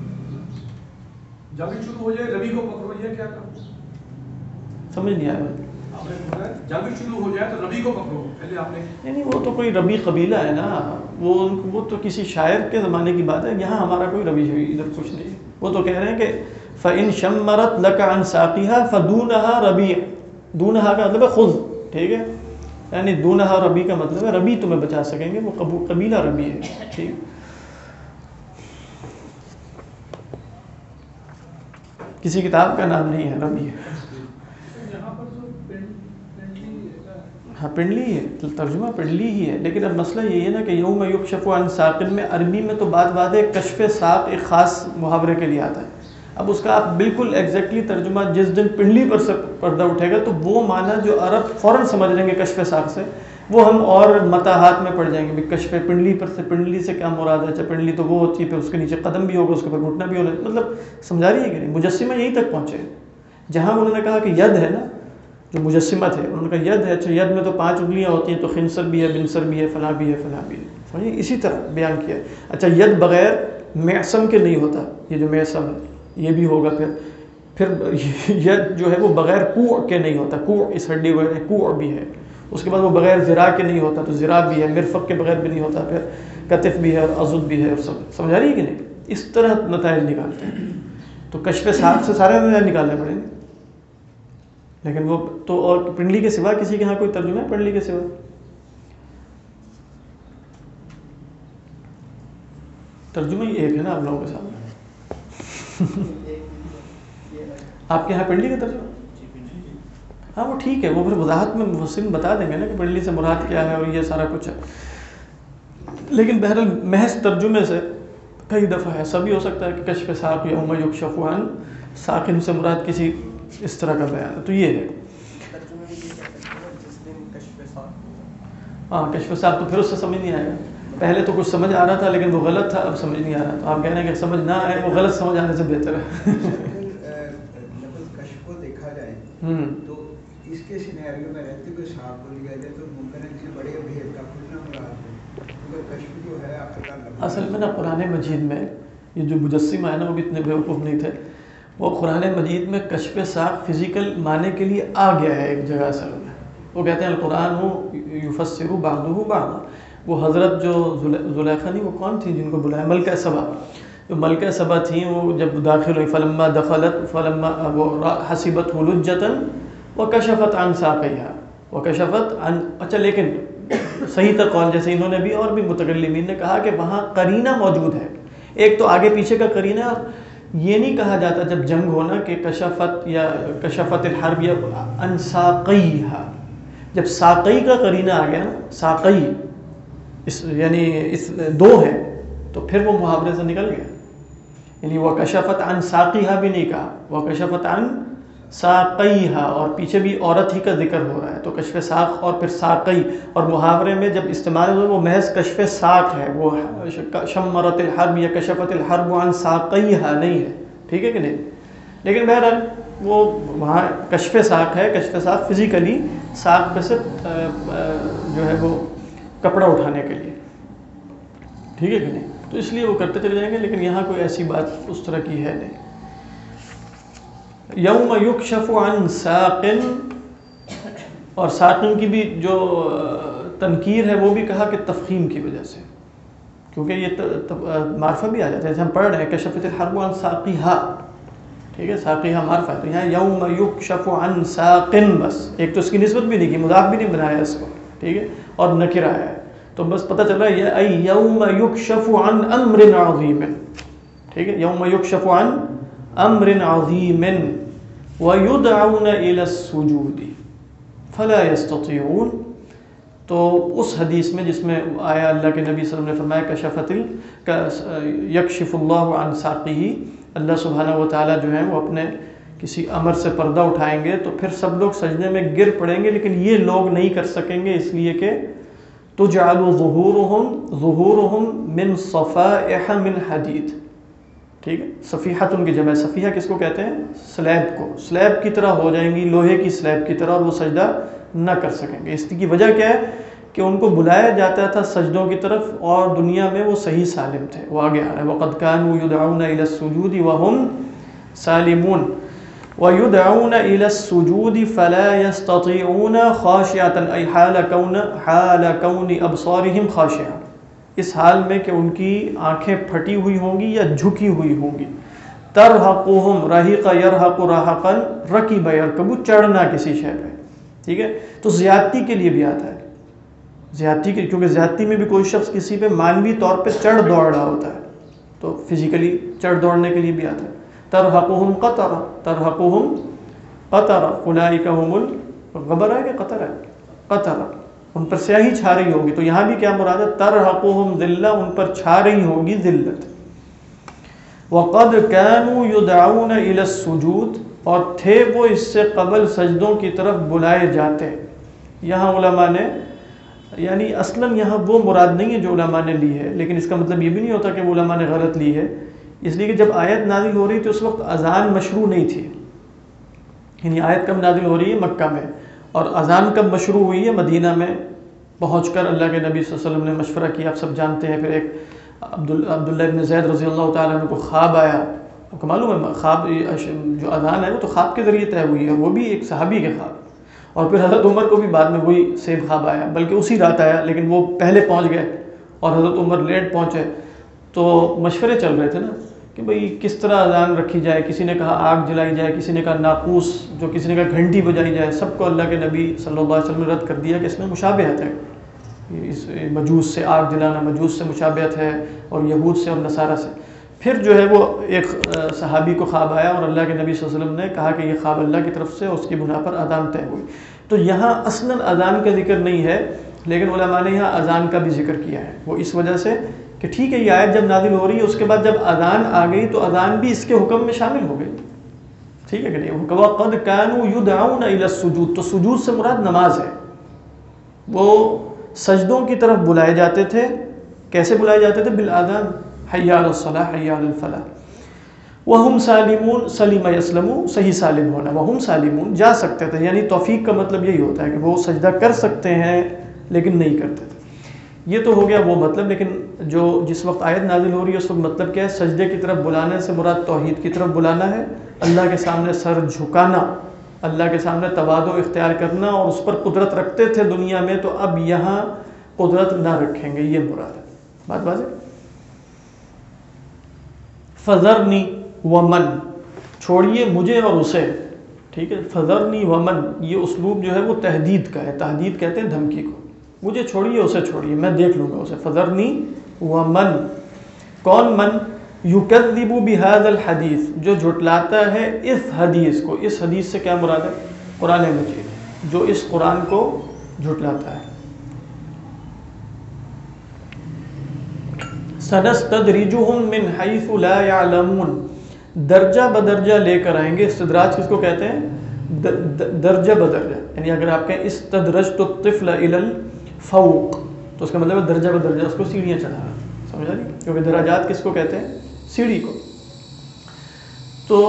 جب شروع ہو جائے ربی کو پکڑو، یہ کیا کرو؟ سمجھ نہیں آیا؟ جب شروع ہو جائے تو ربی کو پکڑو، پہلے آپ نے، یعنی وہ تو کوئی ربی قبیلہ ہے نا، وہ تو کسی شاعر کے زمانے کی بات ہے. یہاں ہمارا کوئی ربی ادھر کچھ نہیں ہے. وہ تو کہہ رہے ہیں کہ فَإِن شَمَّرَتْ لَكَ عَنْ سَاقِهَا فَدُونَهَا رَبِيعٌ، دونہا کا مطلب ہے خود، ٹھیک ہے، یعنی دونہا ربی کا مطلب ہے ربی تمہیں بچا سکیں گے، وہ قبیلہ ربی ہے. ٹھیک، کسی کتاب کا نام نہیں ہے، ربی ہے. ہاں پنڈلی ہے، ترجمہ پنڈلی ہی ہے، لیکن اب مسئلہ یہی ہے نا کہ یوم یکشف عن ساق میں عربی میں تو بات ہے کشف ساق ایک خاص محاورے کے لیے آتا ہے. اب اس کا آپ بالکل ایگزیکٹلی ترجمہ جس دن پنڈلی پر سے پردہ اٹھے گا تو وہ معنی جو عرب فوراً سمجھ لیں گے کشف ساق سے، وہ ہم اور متاحات میں پڑ جائیں گے. کشف پنڈلی پر سے، پنڈلی سے کیا مراد ہے؟ اچھا پنڈلی تو وہ ہوتی ہے، پھر اس کے نیچے قدم بھی ہوگا، اس کے اوپر گھٹنا بھی ہونا، مطلب سمجھا رہی ہے کہ نہیں؟ مجسمہ یہیں تک پہنچے جہاں انہوں نے کہا کہ ید ہے نا، جو مجسمہ تھے انہوں نے کہا ید ہے. اچھا ید میں تو 5 انگلیاں ہوتی ہیں، تو خنصر بھی ہے، بنصر بھی ہے، فلاں بھی ہے، فلاں بھی ہے. سمجھے؟ اسی طرح بیان کیا. اچھا ید بغیر معصم کے نہیں ہوتا، یہ جو معصم ہے یہ بھی ہوگا. پھر ید جو ہے وہ بغیر کوع کے نہیں ہوتا، کوع اس ہڈی کو کوع بھی ہے. اس کے بعد وہ بغیر ذراع کے نہیں ہوتا، تو ذراع بھی ہے. مرفق کے بغیر بھی نہیں ہوتا، پھر کتف بھی ہے اور عضد بھی ہے، اور سب سمجھا رہی ہے کہ نہیں؟ اس طرح نتائج نکالتے ہیں. تو کشف ساق سے سارے نتائج نکالنے پڑیں گے. لیکن وہ تو، اور پنڈلی کے سوا کسی کے ہاں کوئی ترجمہ ہے پنڈلی کے سوا؟ ترجمہ ہی ایک ہے نا آپ لوگوں کے سامنے. آپ کے یہاں پنڈلی کا ترجمہ؟ ہاں وہ ٹھیک ہے، وہ پھر وضاحت میں مفسرین بتا دیں گے نا کہ پنڈلی سے مراد کیا ہے اور یہ سارا کچھ ہے. لیکن بہرحال محض ترجمے سے کئی دفعہ ایسا بھی ہو سکتا ہے کہ کشف ساق یوم یکشف عن ساق سے مراد کسی اس طرح کا بیان ہے. تو یہ ہے ہاں کشف ساق. تو پھر اس سے سمجھ نہیں آئے گا. پہلے تو کچھ سمجھ آ رہا تھا لیکن وہ غلط تھا، اب سمجھ نہیں آ رہا. تو آپ کہہ رہے ہیں کہ سمجھ نہ آئے، وہ غلط سمجھ آنے سے بہتر ہے. تو اس کے سینیریو میں رہتے ہوئے سانپ کو لیا جائے تو ممکن ہے کسی بڑے بھید کا کھلنا مراد ہے، کیونکہ کشف جو ہے آخرکار اصل میں نا قرآن مجید میں یہ جو مجسم ہے نا وہ بھی اتنے بیوقوف نہیں تھے، وہ قرآن مجید میں کشف ساق فزیکل معنی کے لیے آ گیا ہے ایک جگہ اصل میں. وہ کہتے ہیں القرآن یفسر بعضہ بعضا. وہ حضرت جو زلیخا نہیں، وہ کون تھی جن کو بلایا؟ ملکہ سبا. جو ملکہ سبا تھیں وہ جب داخل ہوئی فلما دخلت فلما وہ حسبت لجۃ وکشفت عن ساقیہا وکشفت عن. اچھا لیکن صحیح تر قول جیسے انہوں نے بھی اور بھی متکلمین نے کہا کہ وہاں قرینہ موجود ہے، ایک تو آگے پیچھے کا قرینہ. اور یہ نہیں کہا جاتا جب جنگ ہونا کہ کشفت یا کشفت الحرب یا عن ساقیہا. جب ساقی کا قرینہ آ گیا نا، ساقی یعنی اس دو ہے، تو پھر وہ محاورے سے نکل گیا. یعنی وہ کشفت عن ساقیہا بھی نہیں کہا، وہ کشفت عن ساقیہا، اور پیچھے بھی عورت ہی کا ذکر ہو رہا ہے. تو کشف ساق اور پھر ساقی، اور محاورے میں جب استعمال ہوئے وہ محض کشف ساق ہے، وہ شمرت الحرب یا کشفت الحرب عن ساقیہا نہیں ہے. ٹھیک ہے کہ نہیں؟ لیکن بہرحال وہ وہاں کشف ساق ہے. کشف ساق فزیکلی ساق پہ سے جو ہے وہ کپڑا اٹھانے کے لیے. ٹھیک ہے کہ نہیں؟ تو اس لیے وہ کرتے چلے جائیں گے، لیکن یہاں کوئی ایسی بات اس طرح کی ہے نہیں. یوم یکشف عن ساق، اور ساقن کی بھی جو تنکیر ہے وہ بھی کہا کہ تفخیم کی وجہ سے، کیونکہ یہ معرفہ بھی آ جاتا ہے. جیسے ہم پڑھ رہے ہیں کشفت الحرب عن ساقیہا، ٹھیک ہے، ساقیہا معرفہ ہے. تو یہاں یوم یکشف عن ساق، بس ایک تو اس کی نسبت بھی نہیں کی، مضاف بھی نہیں بنایا اس کو، ٹھیک ہے، اور نکرہ ہے. تو بس پتہ چل رہا ہے ای یوم یکشف عن امر عظیم. ٹھیک ہے، یوم یکشف عن امر عظیم ویدعون الی السجود فلا یستطیعون. تو اس حدیث میں جس میں آیا اللہ کے نبی صلی اللہ علیہ وسلم نے فرمایا یکشف اللہ عن ساقیہ، اللہ سبحانہ و تعالیٰ جو ہے وہ اپنے کسی امر سے پردہ اٹھائیں گے تو پھر سب لوگ سجدے میں گر پڑیں گے، لیکن یہ لوگ نہیں کر سکیں گے، اس لیے کہ تجعل ظہورہم من صفائح من حدید. ٹھیک ہے، صفیحت ان کی جمع ہے. صفیحہ کس کو کہتے ہیں؟ سلیب کو. سلیب کی طرح ہو جائیں گی، لوہے کی سلیب کی طرح، اور وہ سجدہ نہ کر سکیں گے. اس کی وجہ کیا ہے کہ ان کو بلایا جاتا تھا سجدوں کی طرف، اور دنیا میں وہ صحیح سالم تھے. وہ آگے آ رہا ہے وَقَدْ كَانُوا يُدْعَوْنَ إِلَى السُّجُودِ وَهُمْ سَالِمُونَ وَيُدْعَوْنَ إِلَى السُّجُودِ فَلَا يَسْتَطِيعُونَ خَاشِعَةً أي حَالَ كَوْنِ أَبْصَارِهِمْ خَاشِعَةً، اس حال میں کہ ان کی آنکھیں پھٹی ہوئی ہوں گی یا جھکی ہوئی ہوں گی. ترحقهم رحیق یرحق رحقا رکب یرکب، چڑھنا کسی شے پہ. ٹھیک ہے، تو زیادتی کے لیے بھی آتا ہے، زیادتی کے، کیونکہ زیادتی میں بھی کوئی شخص کسی پہ مانوی طور پہ چڑھ دوڑ رہا ہوتا ہے، تو فزیکلی چڑھ دوڑنے کے لیے بھی آتا ہے. ترحقهم قطرہ، ترحقهم قطرہ اولئک هم الغبرہ کہ قطرہ، قطرہ، ان پر سیاہی چھا رہی ہوگی. تو یہاں بھی کیا مراد ہے؟ ترحقهم ذلہ، ان پر چھا رہی ہوگی ذلت. وقد كانوا يدعون الى السجود، اور تھے وہ اس سے قبل سجدوں کی طرف بلائے جاتے. یہاں علماء نے، یعنی اصلاً یہاں وہ مراد نہیں ہے جو علماء نے لی ہے، لیکن اس کا مطلب یہ بھی نہیں ہوتا کہ وہ علماء نے غلط لی ہے، اس لیے کہ جب آیت نازل ہو رہی تھی اس وقت اذان مشروع نہیں تھی. یعنی آیت کب نازل ہو رہی ہے؟ مکہ میں. اور اذان کب مشروع ہوئی ہے؟ مدینہ میں پہنچ کر اللہ کے نبی صلی اللہ علیہ وسلم نے مشورہ کیا، آپ سب جانتے ہیں. پھر ایک عبداللہ ابن زید رضی اللہ تعالیٰ عنہ کو خواب آیا. آپ کو معلوم ہے خواب جو اذان ہے وہ تو خواب کے ذریعے طے ہوئی ہے، وہ بھی ایک صحابی کے خواب. اور پھر حضرت عمر کو بھی بعد میں وہی سیم خواب آیا، بلکہ اسی رات آیا، لیکن وہ پہلے پہنچ گئے اور حضرت عمر لیٹ پہنچے. تو مشورے چل رہے تھے نا کہ بھئی کس طرح اذان رکھی جائے. کسی نے کہا آگ جلائی جائے، کسی نے کہا ناقوس، جو کسی نے کہا گھنٹی بجائی جائے. سب کو اللہ کے نبی صلی اللہ علیہ وسلم نے رد کر دیا کہ اس میں مشابہت ہے، اس مجوس سے آگ جلانا مجوس سے مشابہت ہے، اور یہود سے اور نصارہ سے. پھر جو ہے وہ ایک صحابی کو خواب آیا اور اللہ کے نبی صلی اللہ علیہ وسلم نے کہا کہ یہ خواب اللہ کی طرف سے، اس کی بنا پر اذان طے ہوئی. تو یہاں اصلاً اذان کا ذکر نہیں ہے، لیکن علماء نے یہاں اذان کا بھی ذکر کیا ہے. وہ اس وجہ سے کہ ٹھیک ہے یہ آیت جب نازل ہو رہی ہے اس کے بعد جب اذان آ گئی تو اذان بھی اس کے حکم میں شامل ہو گئی. ٹھیک ہے کہ نہیں؟ وَقَدْ كَانُوا يُدْعَوْنَ إِلَى السُّجُودِ، تو سجود سے مراد نماز ہے. وہ سجدوں کی طرف بلائے جاتے تھے. کیسے بلائے جاتے تھے؟ بالآذان، حی علی الصلاح حی علی الفلاح. وہم سالمون، سلیم یسلم، صحیح سالم ہونا، وہم سالمون، جا سکتے تھے، یعنی توفیق کا مطلب یہی ہوتا ہے کہ وہ سجدہ کر سکتے ہیں لیکن نہیں کرتے تھے. یہ تو ہو گیا وہ مطلب. لیکن جو جس وقت آیت نازل ہو رہی ہے اس وقت مطلب کیا ہے؟ سجدے کی طرف بلانے سے مراد توحید کی طرف بلانا ہے، اللہ کے سامنے سر جھکانا، اللہ کے سامنے تواضع اختیار کرنا، اور اس پر قدرت رکھتے تھے دنیا میں تو اب یہاں قدرت نہ رکھیں گے، یہ مراد ہے. بات واضح؟ فذرنی ومن، چھوڑیے مجھے اور اسے. ٹھیک ہے، فذرنی ومن، یہ اسلوب جو ہے وہ تہدید کا ہے. تہدید کہتے ہیں دھمکی کو. مجھے چھوڑیے، اسے چھوڑیے، میں دیکھ لوں گا اسے. فذرنی ومن، کون من؟ یکذب بہذا الحدیث، جو جھٹلاتا ہے اس حدیث کو. اس حدیث سے کیا مراد ہے؟ قرآن مجید، جو اس قرآن کو جھٹلاتا ہے. سنستدرجہم من حیث لا یعلمون، درجہ بدرجہ لے کر آئیں گے. استدراج کس کو کہتے ہیں؟ درجہ بدرجہ. یعنی اگر آپ کہیں استدرجت الطفل الی الفوق تو اس کا مطلب ہے درجہ بدرجہ اس کو سیڑھیاں چڑھانا. سمجھا نہیں؟ کیونکہ دراجات کس کو کہتے ہیں؟ سیڑھی کو. تو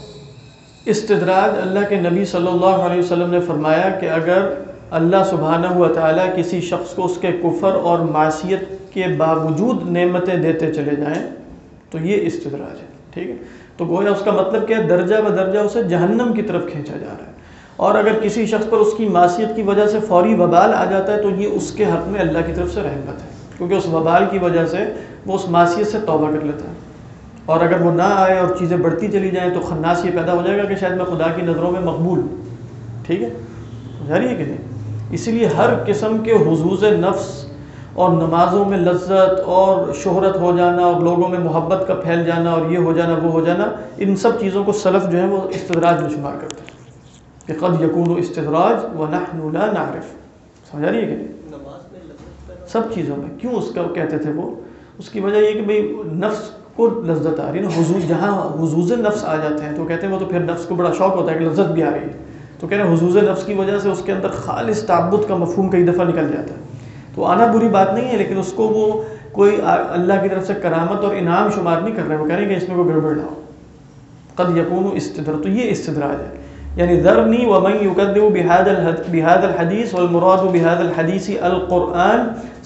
استدراج، اللہ کے نبی صلی اللہ علیہ وسلم نے فرمایا کہ اگر اللہ سبحانہ و تعالیٰ کسی شخص کو اس کے کفر اور معصیت کے باوجود نعمتیں دیتے چلے جائیں تو یہ استدراج ہے. ٹھیک ہے، تو گویا اس کا مطلب کیا ہے؟ درجہ بدرجہ اسے جہنم کی طرف کھینچا جا رہا ہے. اور اگر کسی شخص پر اس کی معصیت کی وجہ سے فوری وبال آ جاتا ہے تو یہ اس کے حق میں اللہ کی طرف سے رحمت ہے، کیونکہ اس وبال کی وجہ سے وہ اس معصیت سے توبہ کر لیتا ہے. اور اگر وہ نہ آئے اور چیزیں بڑھتی چلی جائیں تو خناس یہ پیدا ہو جائے گا کہ شاید میں خدا کی نظروں میں مقبول. ٹھیک ہے، جاری ہے کہ نہیں؟ اسی لیے ہر قسم کے حظوظ نفس اور نمازوں میں لذت اور شہرت ہو جانا اور لوگوں میں محبت کا پھیل جانا اور یہ ہو جانا وہ ہو جانا، ان سب چیزوں کو سلف جو ہے وہ استدراج میں شمار کرتے ہیں کہ قد یکون استدراج ونحن لا نعرف. سمجھا رہی ہے کہ نہیں؟ سب چیزوں میں کیوں اس کا کہتے تھے وہ؟ اس کی وجہ یہ کہ بھئی نفس کو لذت آ رہی ہے نا. حظوظ، جہاں حظوظ نفس آ جاتے ہیں تو کہتے ہیں وہ تو پھر نفس کو بڑا شوق ہوتا ہے کہ لذت بھی آ رہی ہے، تو کہتے ہیں حظوظ نفس کی وجہ سے اس کے اندر خالص تعبد کا مفہوم کئی دفعہ نکل جاتا ہے. تو آنا بری بات نہیں ہے، لیکن اس کو وہ کوئی اللہ کی طرف سے کرامت اور انعام شمار نہیں کر رہے. وہ کہہ رہے ہیں کہ اس میں کوئی گڑبڑ نہ ہو. قد یکون استدراج، تو یہ استدراج ہے. یعنی ذرنی ومن یکذب بهذا الحدیث والمراد بهذا الحدیث القرآن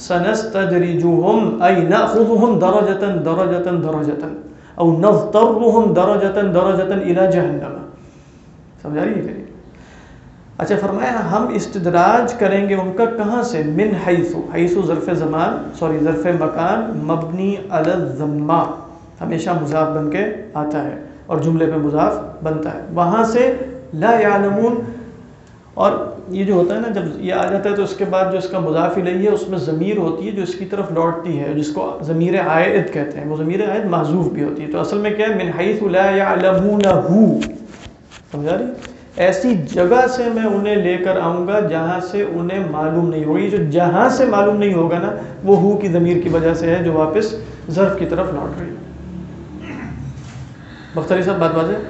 سنستدرجهم ای ناخذهم درجة درجة درجة او نضطرهم درجة درجة الى جہنم. سمجھا رہی ہے؟ اچھا، فرمایا ہم استدراج کریں گے ان کا کہاں سے؟ من حیث، حیث ظرف زمان ظرف مکان مبنی علی الضمہ، ہمیشہ مضاف بن کے آتا ہے اور جملے پہ مضاف بنتا ہے. وہاں سے لا یعلمون، اور یہ جو ہوتا ہے نا جب یہ آ جاتا ہے تو اس کے بعد جو اس کا مضاف الیہ ہے اس میں ضمیر ہوتی ہے جو اس کی طرف لوٹتی ہے، جس کو ضمیر عائد کہتے ہیں. وہ ضمیر عائد محذوف بھی ہوتی ہے. تو اصل میں کیا ہے؟ من حیث لا یعلمونہ. سمجھا رہی؟ ایسی جگہ سے میں انہیں لے کر آؤں گا جہاں سے انہیں معلوم نہیں ہوگی. جو جہاں سے معلوم نہیں ہوگا نا وہ ہو کی ضمیر کی وجہ سے ہے جو واپس ظرف کی طرف لوٹ رہی ہے. بختری صاحب بات واضح؟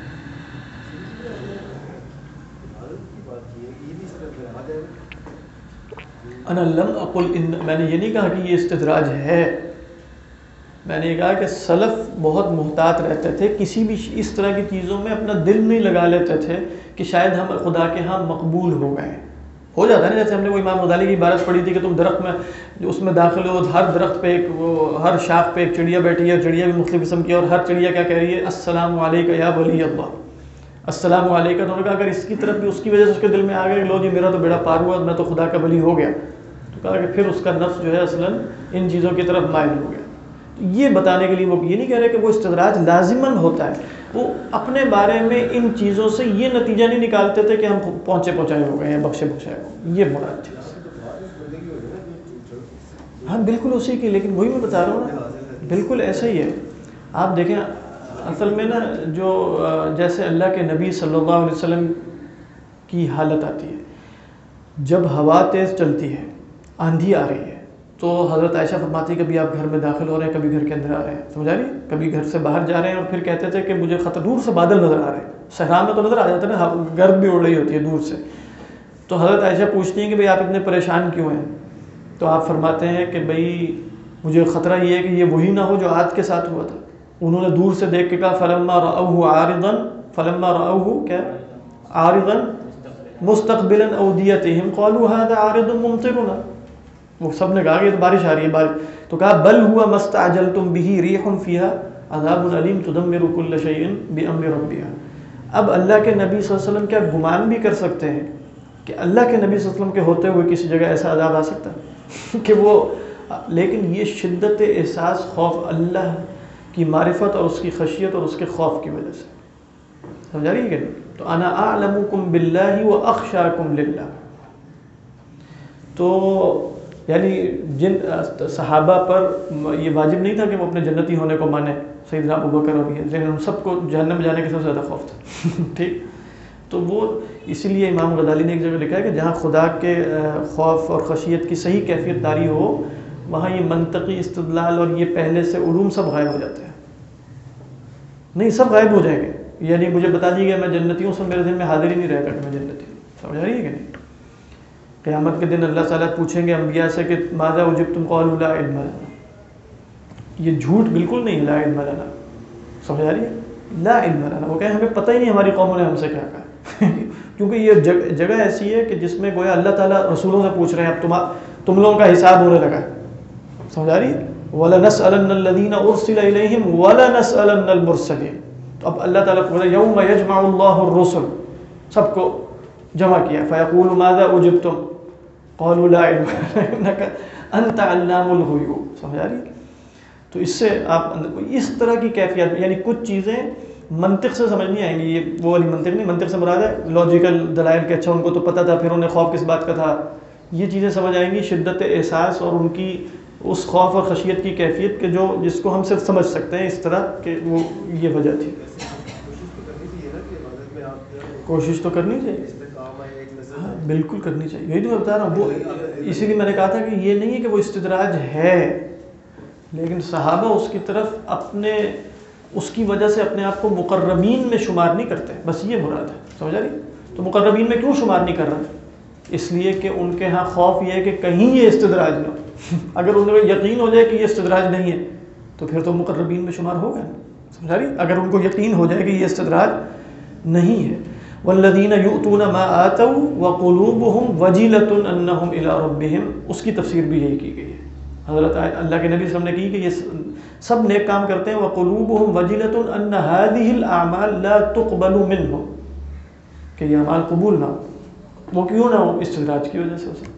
انا لم اقل ان، میں نے یہ نہیں کہا کہ یہ استدراج ہے. میں نے یہ کہا کہ سلف بہت محتاط رہتے تھے، کسی بھی اس طرح کی چیزوں میں اپنا دل نہیں لگا لیتے تھے کہ شاید ہم خدا کے ہاں مقبول ہو گئے. ہو جاتا ہے نا، جیسے ہم نے وہ امام غزالی کی عبارت پڑھی تھی کہ تم درخت میں اس میں داخل ہو، ہر درخت پہ ایک وہ ہر شاخ پہ ایک چڑیا بیٹھی ہے، چڑیا بھی مختلف قسم کی ہے، اور ہر چڑیا کیا کہہ رہی ہے؟ السلام علیکہ یا ولی اللہ، السلام علیکہ. تو انہوں نے کہا اگر اس کی طرف بھی اس کی وجہ سے اس کے دل میں آ گیا کہ لو جی میرا تو بیڑا پار ہوا، میں تو خدا کا ولی ہو گیا، تو کہا کہ پھر اس کا نفس جو ہے اصلاً ان چیزوں کی طرف مائل ہو گیا. یہ بتانے کے لیے وہ یہ نہیں کہہ رہے کہ وہ استدراج لازماً ہوتا ہے. وہ اپنے بارے میں ان چیزوں سے یہ نتیجہ نہیں نکالتے تھے کہ ہم پہنچائے ہو گئے ہیں، بخشے ہو. یہ مراد تھی. ہاں بالکل اسی کی، لیکن وہی میں بتا رہا ہوں نا، بالکل ایسا ہی ہے. آپ دیکھیں اصل میں نا جو جیسے اللہ کے نبی صلی اللہ علیہ وسلم کی حالت آتی ہے جب ہوا تیز چلتی ہے، آندھی آ رہی ہے، تو حضرت عائشہ فرماتی ہے کبھی آپ گھر میں داخل ہو رہے ہیں، کبھی گھر کے اندر آ رہے ہیں. سمجھا رہی؟ کبھی گھر سے باہر جا رہے ہیں اور پھر کہتے تھے کہ مجھے دور سے بادل نظر آ رہے ہیں. صحرا میں تو نظر آ جاتا ہے نا، گرد بھی اڑ رہی ہوتی ہے دور سے. تو حضرت عائشہ پوچھتی ہیں کہ بھئی آپ اتنے پریشان کیوں ہیں؟ تو آپ فرماتے ہیں کہ بھئی مجھے خطرہ یہ ہے کہ یہ وہی نہ ہو جو عاد کے ساتھ ہوا تھا. انہوں نے دور سے دیکھ کے کہا فلما رأوه کیا عارضا مستقبلا اودیتهم قالوا هذا عارض ممطرنا، وہ سب نے کہا کہ یہ تو بارش آ رہی ہے بارش، تو کہا بل هو ما استعجلتم به ريح فيها عذاب علیم تدمر كل شيء بأمر ربها۔ اب اللہ کے نبی صلی اللہ علیہ وسلم کیا گمان بھی کر سکتے ہیں کہ اللہ کے نبی صلی اللہ علیہ وسلم کے ہوتے ہوئے کسی جگہ ایسا عذاب آ سکتا ہے کہ وہ، لیکن یہ شدت احساس خوف اللہ کی معرفت اور اس کی خشیت اور اس کے خوف کی وجہ سے، سمجھا رہی ہے کہ نہیں؟ تو انا اعلمکم باللہ واخشاکم للہ، تو یعنی جن صحابہ پر یہ واجب نہیں تھا کہ وہ اپنے جنتی ہونے کو مانے، سیدنا ابوبکر اور یہ، لیکن ہم سب کو جہنم میں جانے کے سب سے زیادہ خوف تھا ٹھیک، تو وہ اسی لیے امام غزالی نے ایک جگہ لکھا ہے کہ جہاں خدا کے خوف اور خشیت کی صحیح کیفیت داری ہو وہاں یہ منطقی استدلال اور یہ پہلے سے علوم سب غائب ہو جاتے ہیں، نہیں سب غائب ہو جائیں گے، یعنی مجھے بتا دیجیے کہ میں جنتیوں سے میرے ذہن میں حاضر ہی نہیں رہے گا کہ میں جنتی ہوں، سمجھ رہی ہے کہ نہیں؟ قیامت کے دن اللہ تعالیٰ پوچھیں گے انبیاء سے کہ ماذا اجبتم قالوا لا علم لنا، یہ جھوٹ بالکل نہیں، لا علم لنا، سمجھ رہی ہے؟ لا علم لنا، وہ کہیں ہمیں پتہ ہی نہیں ہماری قوموں نے ہم سے کیا کہا کیونکہ یہ جگہ ایسی ہے کہ جس میں گویا اللہ تعالیٰ رسولوں سے پوچھ رہے ہیں اب تم لوگوں کا حساب ہونے لگا ہے، سمجھا رہی ہے؟ وَلَنَسْأَلَنَّ الَّذِينَ أُرْسِلَ إِلَيْهِمْ وَلَنَسْأَلَنَّ الْمُرْسَلِينَ، تو اب اللہ تعالیٰ کو یوم یجمع اللہ الرسل، سب کو جمع کیا، فیقول ماذا اجبتم قالوا لا علم انك انت علام الغیوب، سمجھا رہی ہے؟ تو اس سے آپ اس طرح کی کیفیت، یعنی کچھ چیزیں منطق سے سمجھ نہیں آئیں گی، یہ وہ والی منطق نہیں، منطق سے مراد ہے لاجیکل دلائل کے، اچھا ان کو تو پتہ تھا پھر انہیں خوف کس بات کا تھا، یہ چیزیں سمجھ آئیں گی شدت احساس اور ان کی اس خوف اور خشیت کی کیفیت کہ جس کو ہم صرف سمجھ سکتے ہیں اس طرح کہ وہ یہ وجہ تھی۔ کوشش تو کرنی چاہیے، ہاں بالکل کرنی چاہیے، یہی تو میں بتا رہا ہوں، وہ اسی لیے میں نے کہا تھا کہ یہ نہیں ہے کہ وہ استدراج ہے، لیکن صحابہ اس کی طرف اپنے اس کی وجہ سے اپنے آپ کو مقربین میں شمار نہیں کرتے، بس یہ مراد ہے، سمجھا رہی؟ تو مقربین میں کیوں شمار نہیں کر رہے؟ اس لیے کہ ان کے ہاں خوف یہ ہے کہ کہیں یہ استدراج نہ ہو، اگر انہیں یقین ہو جائے کہ یہ استدراج نہیں ہے تو پھر تو مقربین میں شمار ہوگا، سمجھا رہی؟ اگر ان کو یقین ہو جائے کہ یہ استدراج نہیں ہے، والذین یؤتون ما آتوا وقلوبهم وجلة انہم الی ربہم، اس کی تفسیر بھی یہی کی گئی ہے، حضرت اللہ کے نبی صلی اللہ علیہ وسلم نے کی کہ یہ سب نیک کام کرتے ہیں، وقلوبهم وجلة ان هذه الاعمال لا تقبل منهم، کہ یہ اعمال قبول نہ ہو، وہ کیوں نہ ہو؟ استدراج کی وجہ سے ہو سکتا۔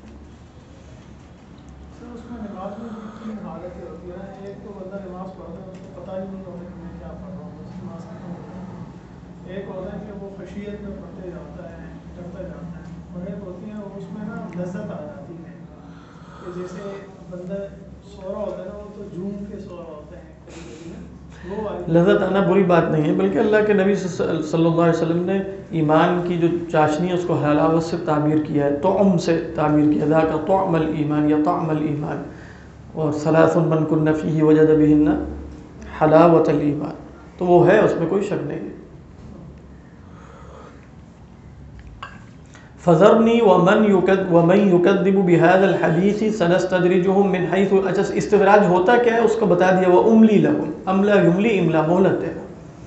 ایک ہوتا ہے کہ وہ خشیت میں پڑھتے جاتا ہے، ڈرتا جاتا ہے، اور ایک ہوتی ہے اس میں نا لذت آ جاتی ہے، کہ جیسے بندہ سو رہا ہوتا ہے نا، وہ تو جھوم کے سو رہا ہوتا ہے، لذت آنا بری بات نہیں ہے، بلکہ اللہ کے نبی صلی اللہ علیہ وسلم نے ایمان کی جو چاشنی ہے اس کو حلاوت سے تعبیر کیا ہے، طعم سے تعبیر کیا، ذاک طعم الایمان یا طعم الایمان، اور ثلاث من کن فیہ وجد بہن حلاوت الایمان، تو وہ ہے، اس میں کوئی شک نہیں ہے۔ فذرنی ومن یکذب بهذا الحدیث سنستدرجهم من حیث، اچھا استدراج ہوتا کیا ہے اس کو بتا دیا، واملی لهم، املا یملی، املا مہلت دینا،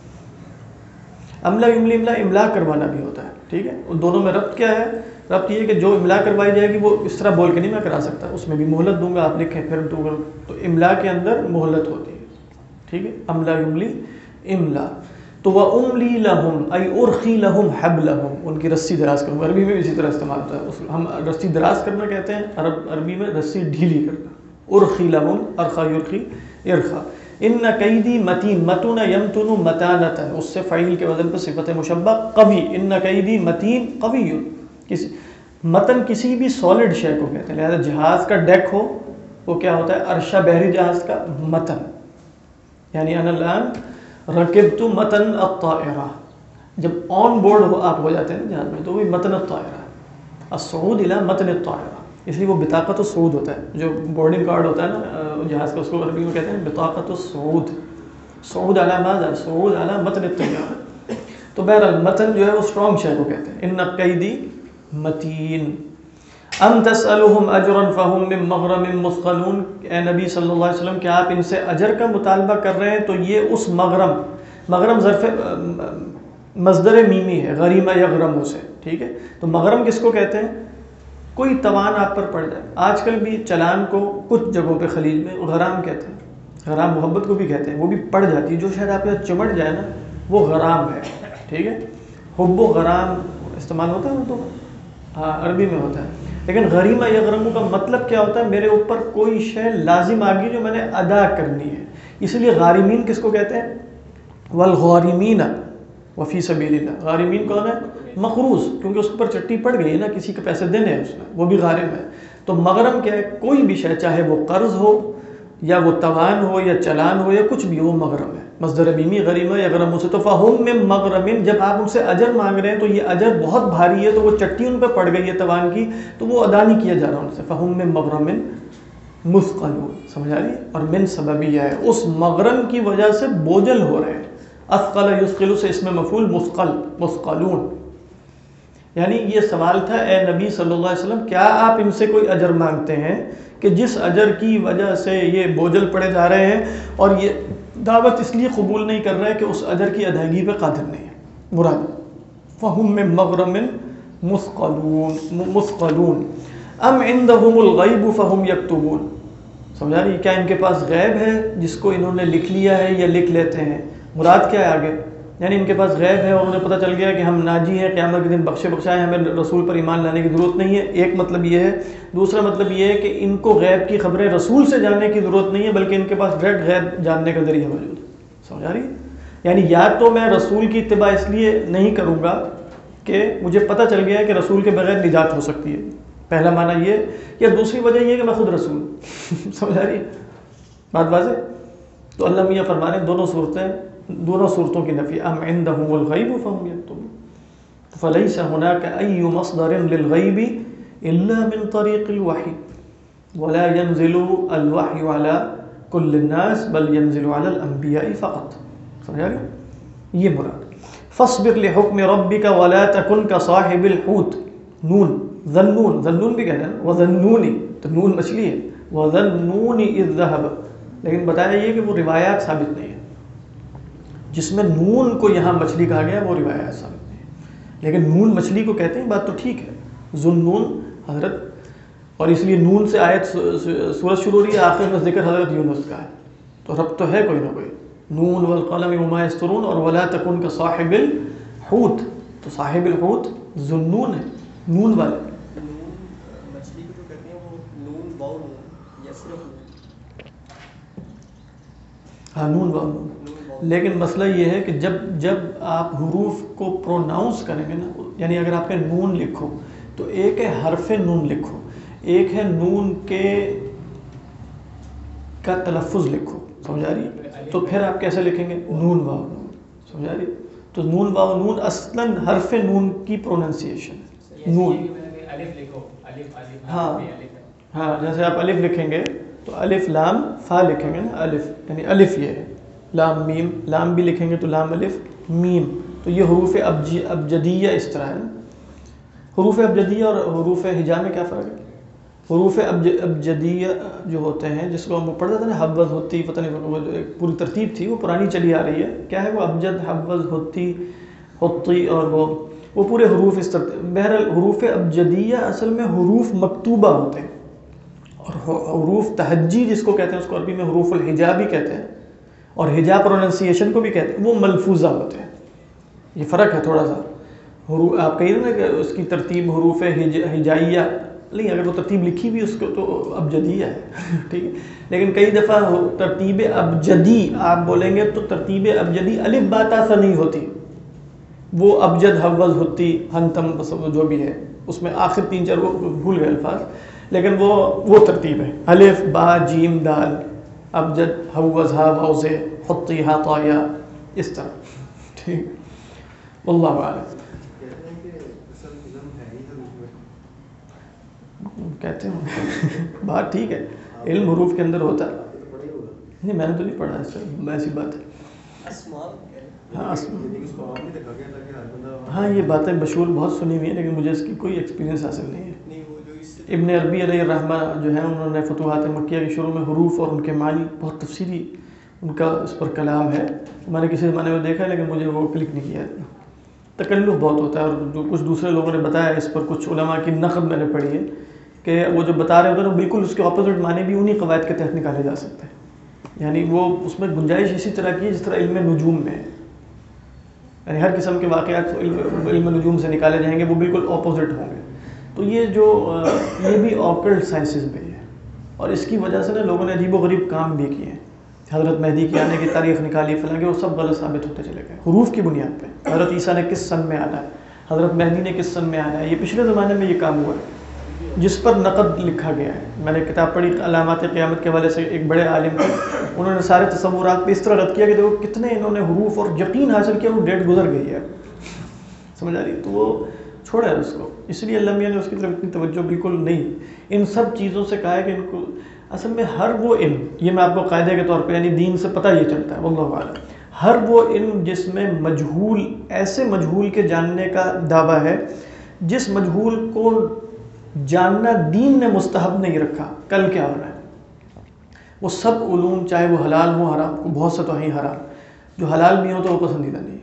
املا یملی املا املا کروانا بھی ہوتا ہے، ٹھیک ہے، ان دونوں میں ربط کیا ہے؟ ربط یہ ہے کہ جو املا کروائی جائے گی وہ اس طرح بول کے نہیں میں کرا سکتا، اس میں بھی مہلت دوں گا، آپ لکھیں پھر دوں گا، تو املا کے اندر مہلت ہوتی ہے، ٹھیک ہے، املا یملی املا، تو وَأُمْلِي لَهُمْ أَيْ أُرْخِي لَهُمْ حَبْلَهُمْ، ان کی رسی دراز کروں، عربی میں بھی اسی طرح استعمال ہوتا ہے، ہم رسی دراز کرنا کہتے ہیں، عربی میں رسی ڈھیلی کرنا، أُرْخِي لَهُمْ، أَرْخَى يُرْخِي إِرْخَى، إِنَّ كَيْدِي مَتِينٌ، مَتُونَ يَمْتُنُ مَتَانَةً، اس سے فاعل کے وزن پر صفت مشبہ قوی، إِنَّ كَيْدِي مَتِين قَوِيٌّ، متن کسی بھی سالڈ شے کو کہتے ہیں، لہذا جہاز کا ڈیک ہو وہ کیا ہوتا ہے؟ عرشہ بحری جہاز کا متن، یعنی انا الان رکبت متن الطائرہ، جب آن بورڈ آپ ہو جاتے ہیں نا جہاز میں تو وہ متن الطائرہ، الصعود الى متن الطائرہ، اس لیے وہ بطاقت الصعود ہوتا ہے، جو بورڈنگ کارڈ ہوتا ہے نا جہاز کا، اس کو عربی میں کہتے ہیں بطاقت الصعود، صعود علی ماذا؟ صعود علی متن الطائرہ، تو بہرحال متن جو ہے وہ اسٹرانگ شے کو کہتے ہیں، ان قیدی متین، ام تسألهم اجرا فهم من مغرم مثقلون، اے نبی صلی اللہ علیہ وسلم کیا آپ ان سے اجر کا مطالبہ کر رہے ہیں؟ تو یہ اس مغرم ظرف مصدر میمی ہے، غریمہ یغرم سے، ٹھیک ہے؟ تو مغرم کس کو کہتے ہیں؟ کوئی توان آپ پر پڑ جائے. آج کل بھی چلان کو کچھ جگہوں پہ خلیج میں غرام کہتے ہیں، غرام محبت کو بھی کہتے ہیں، وہ بھی پڑ جاتی ہے، جو شاید آپ کے چمٹ جائے نا وہ غرام ہے، ٹھیک ہے؟ حب و غرام استعمال ہوتا ہے اردو میں، ہاں عربی میں ہوتا ہے. لیکن غریمہ یغرم کا مطلب کیا ہوتا ہے؟ میرے اوپر کوئی شے لازم آ گئی جو میں نے ادا کرنی ہے. اس لیے غارمین کس کو کہتے ہیں؟ والغارمین وفی سبیل اللہ. غارمین کون ہے؟ مقروض، کیونکہ اس پر چٹی پڑ گئی ہے نا، کسی کے پیسے دینے ہیں اس میں، وہ بھی غارم ہے. تو مغرم کیا ہے؟ کوئی بھی شے، چاہے وہ قرض ہو یا وہ توان ہو یا چلان ہو یا کچھ بھی ہو، وہ مغرم ہے. مصدر میمی غریمہ یغرم سے. تو فہم من مغرم، جب آپ ان سے اجر مانگ رہے ہیں تو یہ اجر بہت بھاری ہے، تو وہ چٹی ان پہ پڑ گئی ہے توان کی، تو وہ ادا نہیں کیا جا رہا ان سے. فہم من مغرم مثقلون، سمجھ آ رہی ہے؟ اور من سببیہ ہے، اس مغرم کی وجہ سے بوجھل ہو رہے ہیں. اثقل یثقل سے اسم مفعول مثقل، مثقلون. یعنی یہ سوال تھا اے نبی صلی اللہ علیہ وسلم کیا آپ ان سے کوئی اجر مانگتے ہیں کہ جس اجر کی وجہ سے یہ بوجھل پڑے جا رہے ہیں، اور یہ دعوت اس لیے قبول نہیں کر رہے کہ اس اجر کی ادائیگی پہ قادر نہیں ہے. مراد فہم من مغرم مثقلون ام عندهم الغیب فہم یکتبون. سمجھا رہی؟ کیا ان کے پاس غیب ہے جس کو انہوں نے لکھ لیا ہے یا لکھ لیتے ہیں؟ مراد کیا ہے آگے؟ یعنی ان کے پاس غیب ہے اور انہیں پتہ چل گیا کہ ہم ناجی ہیں، قیامت کے دن بخشائے، ہمیں رسول پر ایمان لانے کی ضرورت نہیں ہے. ایک مطلب یہ ہے. دوسرا مطلب یہ ہے کہ ان کو غیب کی خبریں رسول سے جاننے کی ضرورت نہیں ہے، بلکہ ان کے پاس ڈائریکٹ غیب جاننے کا ذریعہ موجود ہے. سمجھ آ رہی؟ یعنی یا تو میں رسول کی اتباع اس لیے نہیں کروں گا کہ مجھے پتہ چل گیا ہے کہ رسول کے بغیر نجات ہو سکتی ہے، پہلا معنی یہ، یا دوسری وجہ یہ کہ میں خود رسول ہوں. سمجھ آ رہی بات واضح؟ تو اللہ میاں فرما رہے ہیں دونوں صورتوں کی نفی. ام عندهم الغیب فهم یکتبون فلیس هناک ای مصدر للغیب الا من طریق الوحی ولا ينزل الوحی على كل الناس بل ينزل على الانبیاء فقط. سمجھا گیا؟ یہ مراد. فاصبر لحکم ربک ولا تکن كصاحب الحوت. نون ذنون، ذنون بھی کہتے ہیں وذنونی، تو نون مچھلی ہے. وذنونی اذ ذهب، لیکن بتایا یہ کہ وہ روایات ثابت نہیں ہے. جس میں نون کو یہاں مچھلی کہا گیا وہ روایات ثابت نہیں ہے، لیکن نون مچھلی کو کہتے ہیں، بات تو ٹھیک ہے. ذنون حضرت، اور اس لیے نون سے آیت سورج شروع ہو رہی ہے، آخر میں ذکر حضرت یونس کا ہے، تو رب تو ہے کوئی نہ کوئی. نون والقلم وما یسطرون اور ولا تکن كصاحب الحوت، تو صاحب الحوت ذنون ہے، نون والے. مچھلی کو جو کہتے ہیں وہ نون واو یا صرف ہاں نون واو نون. لیکن مسئلہ یہ ہے کہ جب آپ حروف کو پروناؤنس کریں گے نا، یعنی اگر آپ نے نون لکھو تو ایک ہے حرف نون لکھو، ایک ہے نون کا تلفظ لکھو. سمجھا رہی؟ تو پھر آپ کیسے لکھیں گے؟ نون واو نون. سمجھا رہی؟ تو نون واو نون اصلاً حرف نون کی پروننسیشن نون. ہاں جیسے آپ الف لکھیں گے تو الف لام فا لکھیں گے نا، الف یعنی الف یہ ہے، لام میم، لام بھی لکھیں گے تو لام الف میم. تو یہ حروف ابجدیہ اس طرح ہے نا. حروف ابجدیہ اور حروف ہجا میں کیا فرق ہے؟ حروف ابجدیہ جو ہوتے ہیں، جس کو ہم پڑھتے تھے نا، حبذ ہوتی، پتہ نہیں وہ ایک پوری ترتیب تھی، وہ پرانی چلی آ رہی ہے. کیا ہے وہ؟ ابجد، حبذ، ہوتی، ہوتی، اور وہ پورے حروف اس ترتیب. بہرحال حروف ابجدیہ اصل میں حروف مکتوبہ ہوتے ہیں، اور حروف تہجی جس کو کہتے ہیں اس کو عربی میں حروف الحجا بھی کہتے ہیں، اور ہجا پروننسیشن کو بھی کہتے ہیں، وہ ملفوظہ ہوتے ہیں. یہ فرق ہے تھوڑا سا. آپ کہیے نا کہ اس کی ترتیب حروف ہجائیہ نہیں، اگر وہ ترتیب لکھی بھی اس کو تو ابجدیہ ہے، ٹھیک ہے. لیکن کئی دفعہ ترتیب ابجدی آپ بولیں گے تو ترتیب ابجدی الف با تا سا نہیں ہوتی، وہ ابجد، حوض، ہوتی، ہنتم، جو بھی ہے اس میں آخر 3-4 وہ بھول گئے الفاظ، لیکن وہ ترتیب ہے، الف با جیم دال، ابجد، حوض، ہا، واؤزے، حطی، ہا، طایا، اس طرح. ٹھیک. واللہ اعلم. کہتے ہیں بات ٹھیک ہے، علم حروف کے اندر ہوتا ہے. نہیں میں نے تو نہیں پڑھا اس طرح، ایسی بات ہے. ہاں یہ باتیں مشہور بہت سنی ہوئی ہیں، لیکن مجھے اس کی کوئی ایکسپیرینس حاصل نہیں ہے. نہیں، وہ جو اس سے ابن عربی علیہ الرحمہ جو ہیں انہوں نے فتوحات مکیہ کے شروع میں حروف اور ان کے معنی بہت تفصیلی ان کا اس پر کلام ہے. میں نے کسی زمانے میں دیکھا ہے لیکن مجھے وہ کلک نہیں کیا اتنا. تکلف بہت ہوتا ہے. اور جو کچھ دوسرے لوگوں نے بتایا اس پر, کچھ علماء کی نقد میں نے پڑھی ہے کہ وہ جو بتا رہے ہوتے ہیں بالکل اس کے اپوزٹ معنی بھی انہی قواعد کے تحت نکالے جا سکتے ہیں. یعنی وہ اس میں گنجائش اسی طرح کی ہے جس طرح علم نجوم میں ہے. یعنی ہر قسم کے واقعات علم نجوم سے نکالے جائیں گے, وہ بالکل اپوزٹ ہوں گے. تو یہ بھی آکلٹ سائنسز میں ہے, اور اس کی وجہ سے نا لوگوں نے عجیب و غریب کام بھی کیے ہیں. حضرت مہدی کی آنے کی تاریخ نکالی فلاں کے, وہ سب غلط ثابت ہوتے چلے گئے حروف کی بنیاد پہ. حضرت عیسیٰ نے کس سن میں آنا ہے, حضرت مہدی نے کس سن میں آنا ہے, یہ پچھلے زمانے میں یہ کام ہوا ہے جس پر نقد لکھا گیا ہے. میں نے کتاب پڑھی علامات قیامت کے حوالے سے, ایک بڑے عالم تھے, انہوں نے سارے تصورات پہ اس طرح رد کیا کہ دیکھو کتنے انہوں نے حروف اور یقین حاصل کیا, وہ ڈیٹ گزر گئی ہے. سمجھ آ رہی؟ تو وہ چھوڑا ہے اس کو. اس لیے اللہ میاں نے اس کی طرف اتنی توجہ بالکل نہیں. ان سب چیزوں سے کہا ہے کہ ان کو اصل میں ہر وہ علم, یہ میں آپ کو قاعدے کے طور پہ یعنی دین سے پتہ یہ چلتا ہے واللہ اعلم, ہر وہ علم جس میں مجہول, ایسے مجہول کے جاننے کا دعویٰ ہے جس مجہول کو جاننا دین نے مستحب نہیں رکھا, کل کیا ہونا ہے, وہ سب علوم چاہے وہ حلال ہوں حرام, بہت سے تو ہیں حرام, جو حلال بھی ہوں تو وہ پسندیدہ نہیں ہے.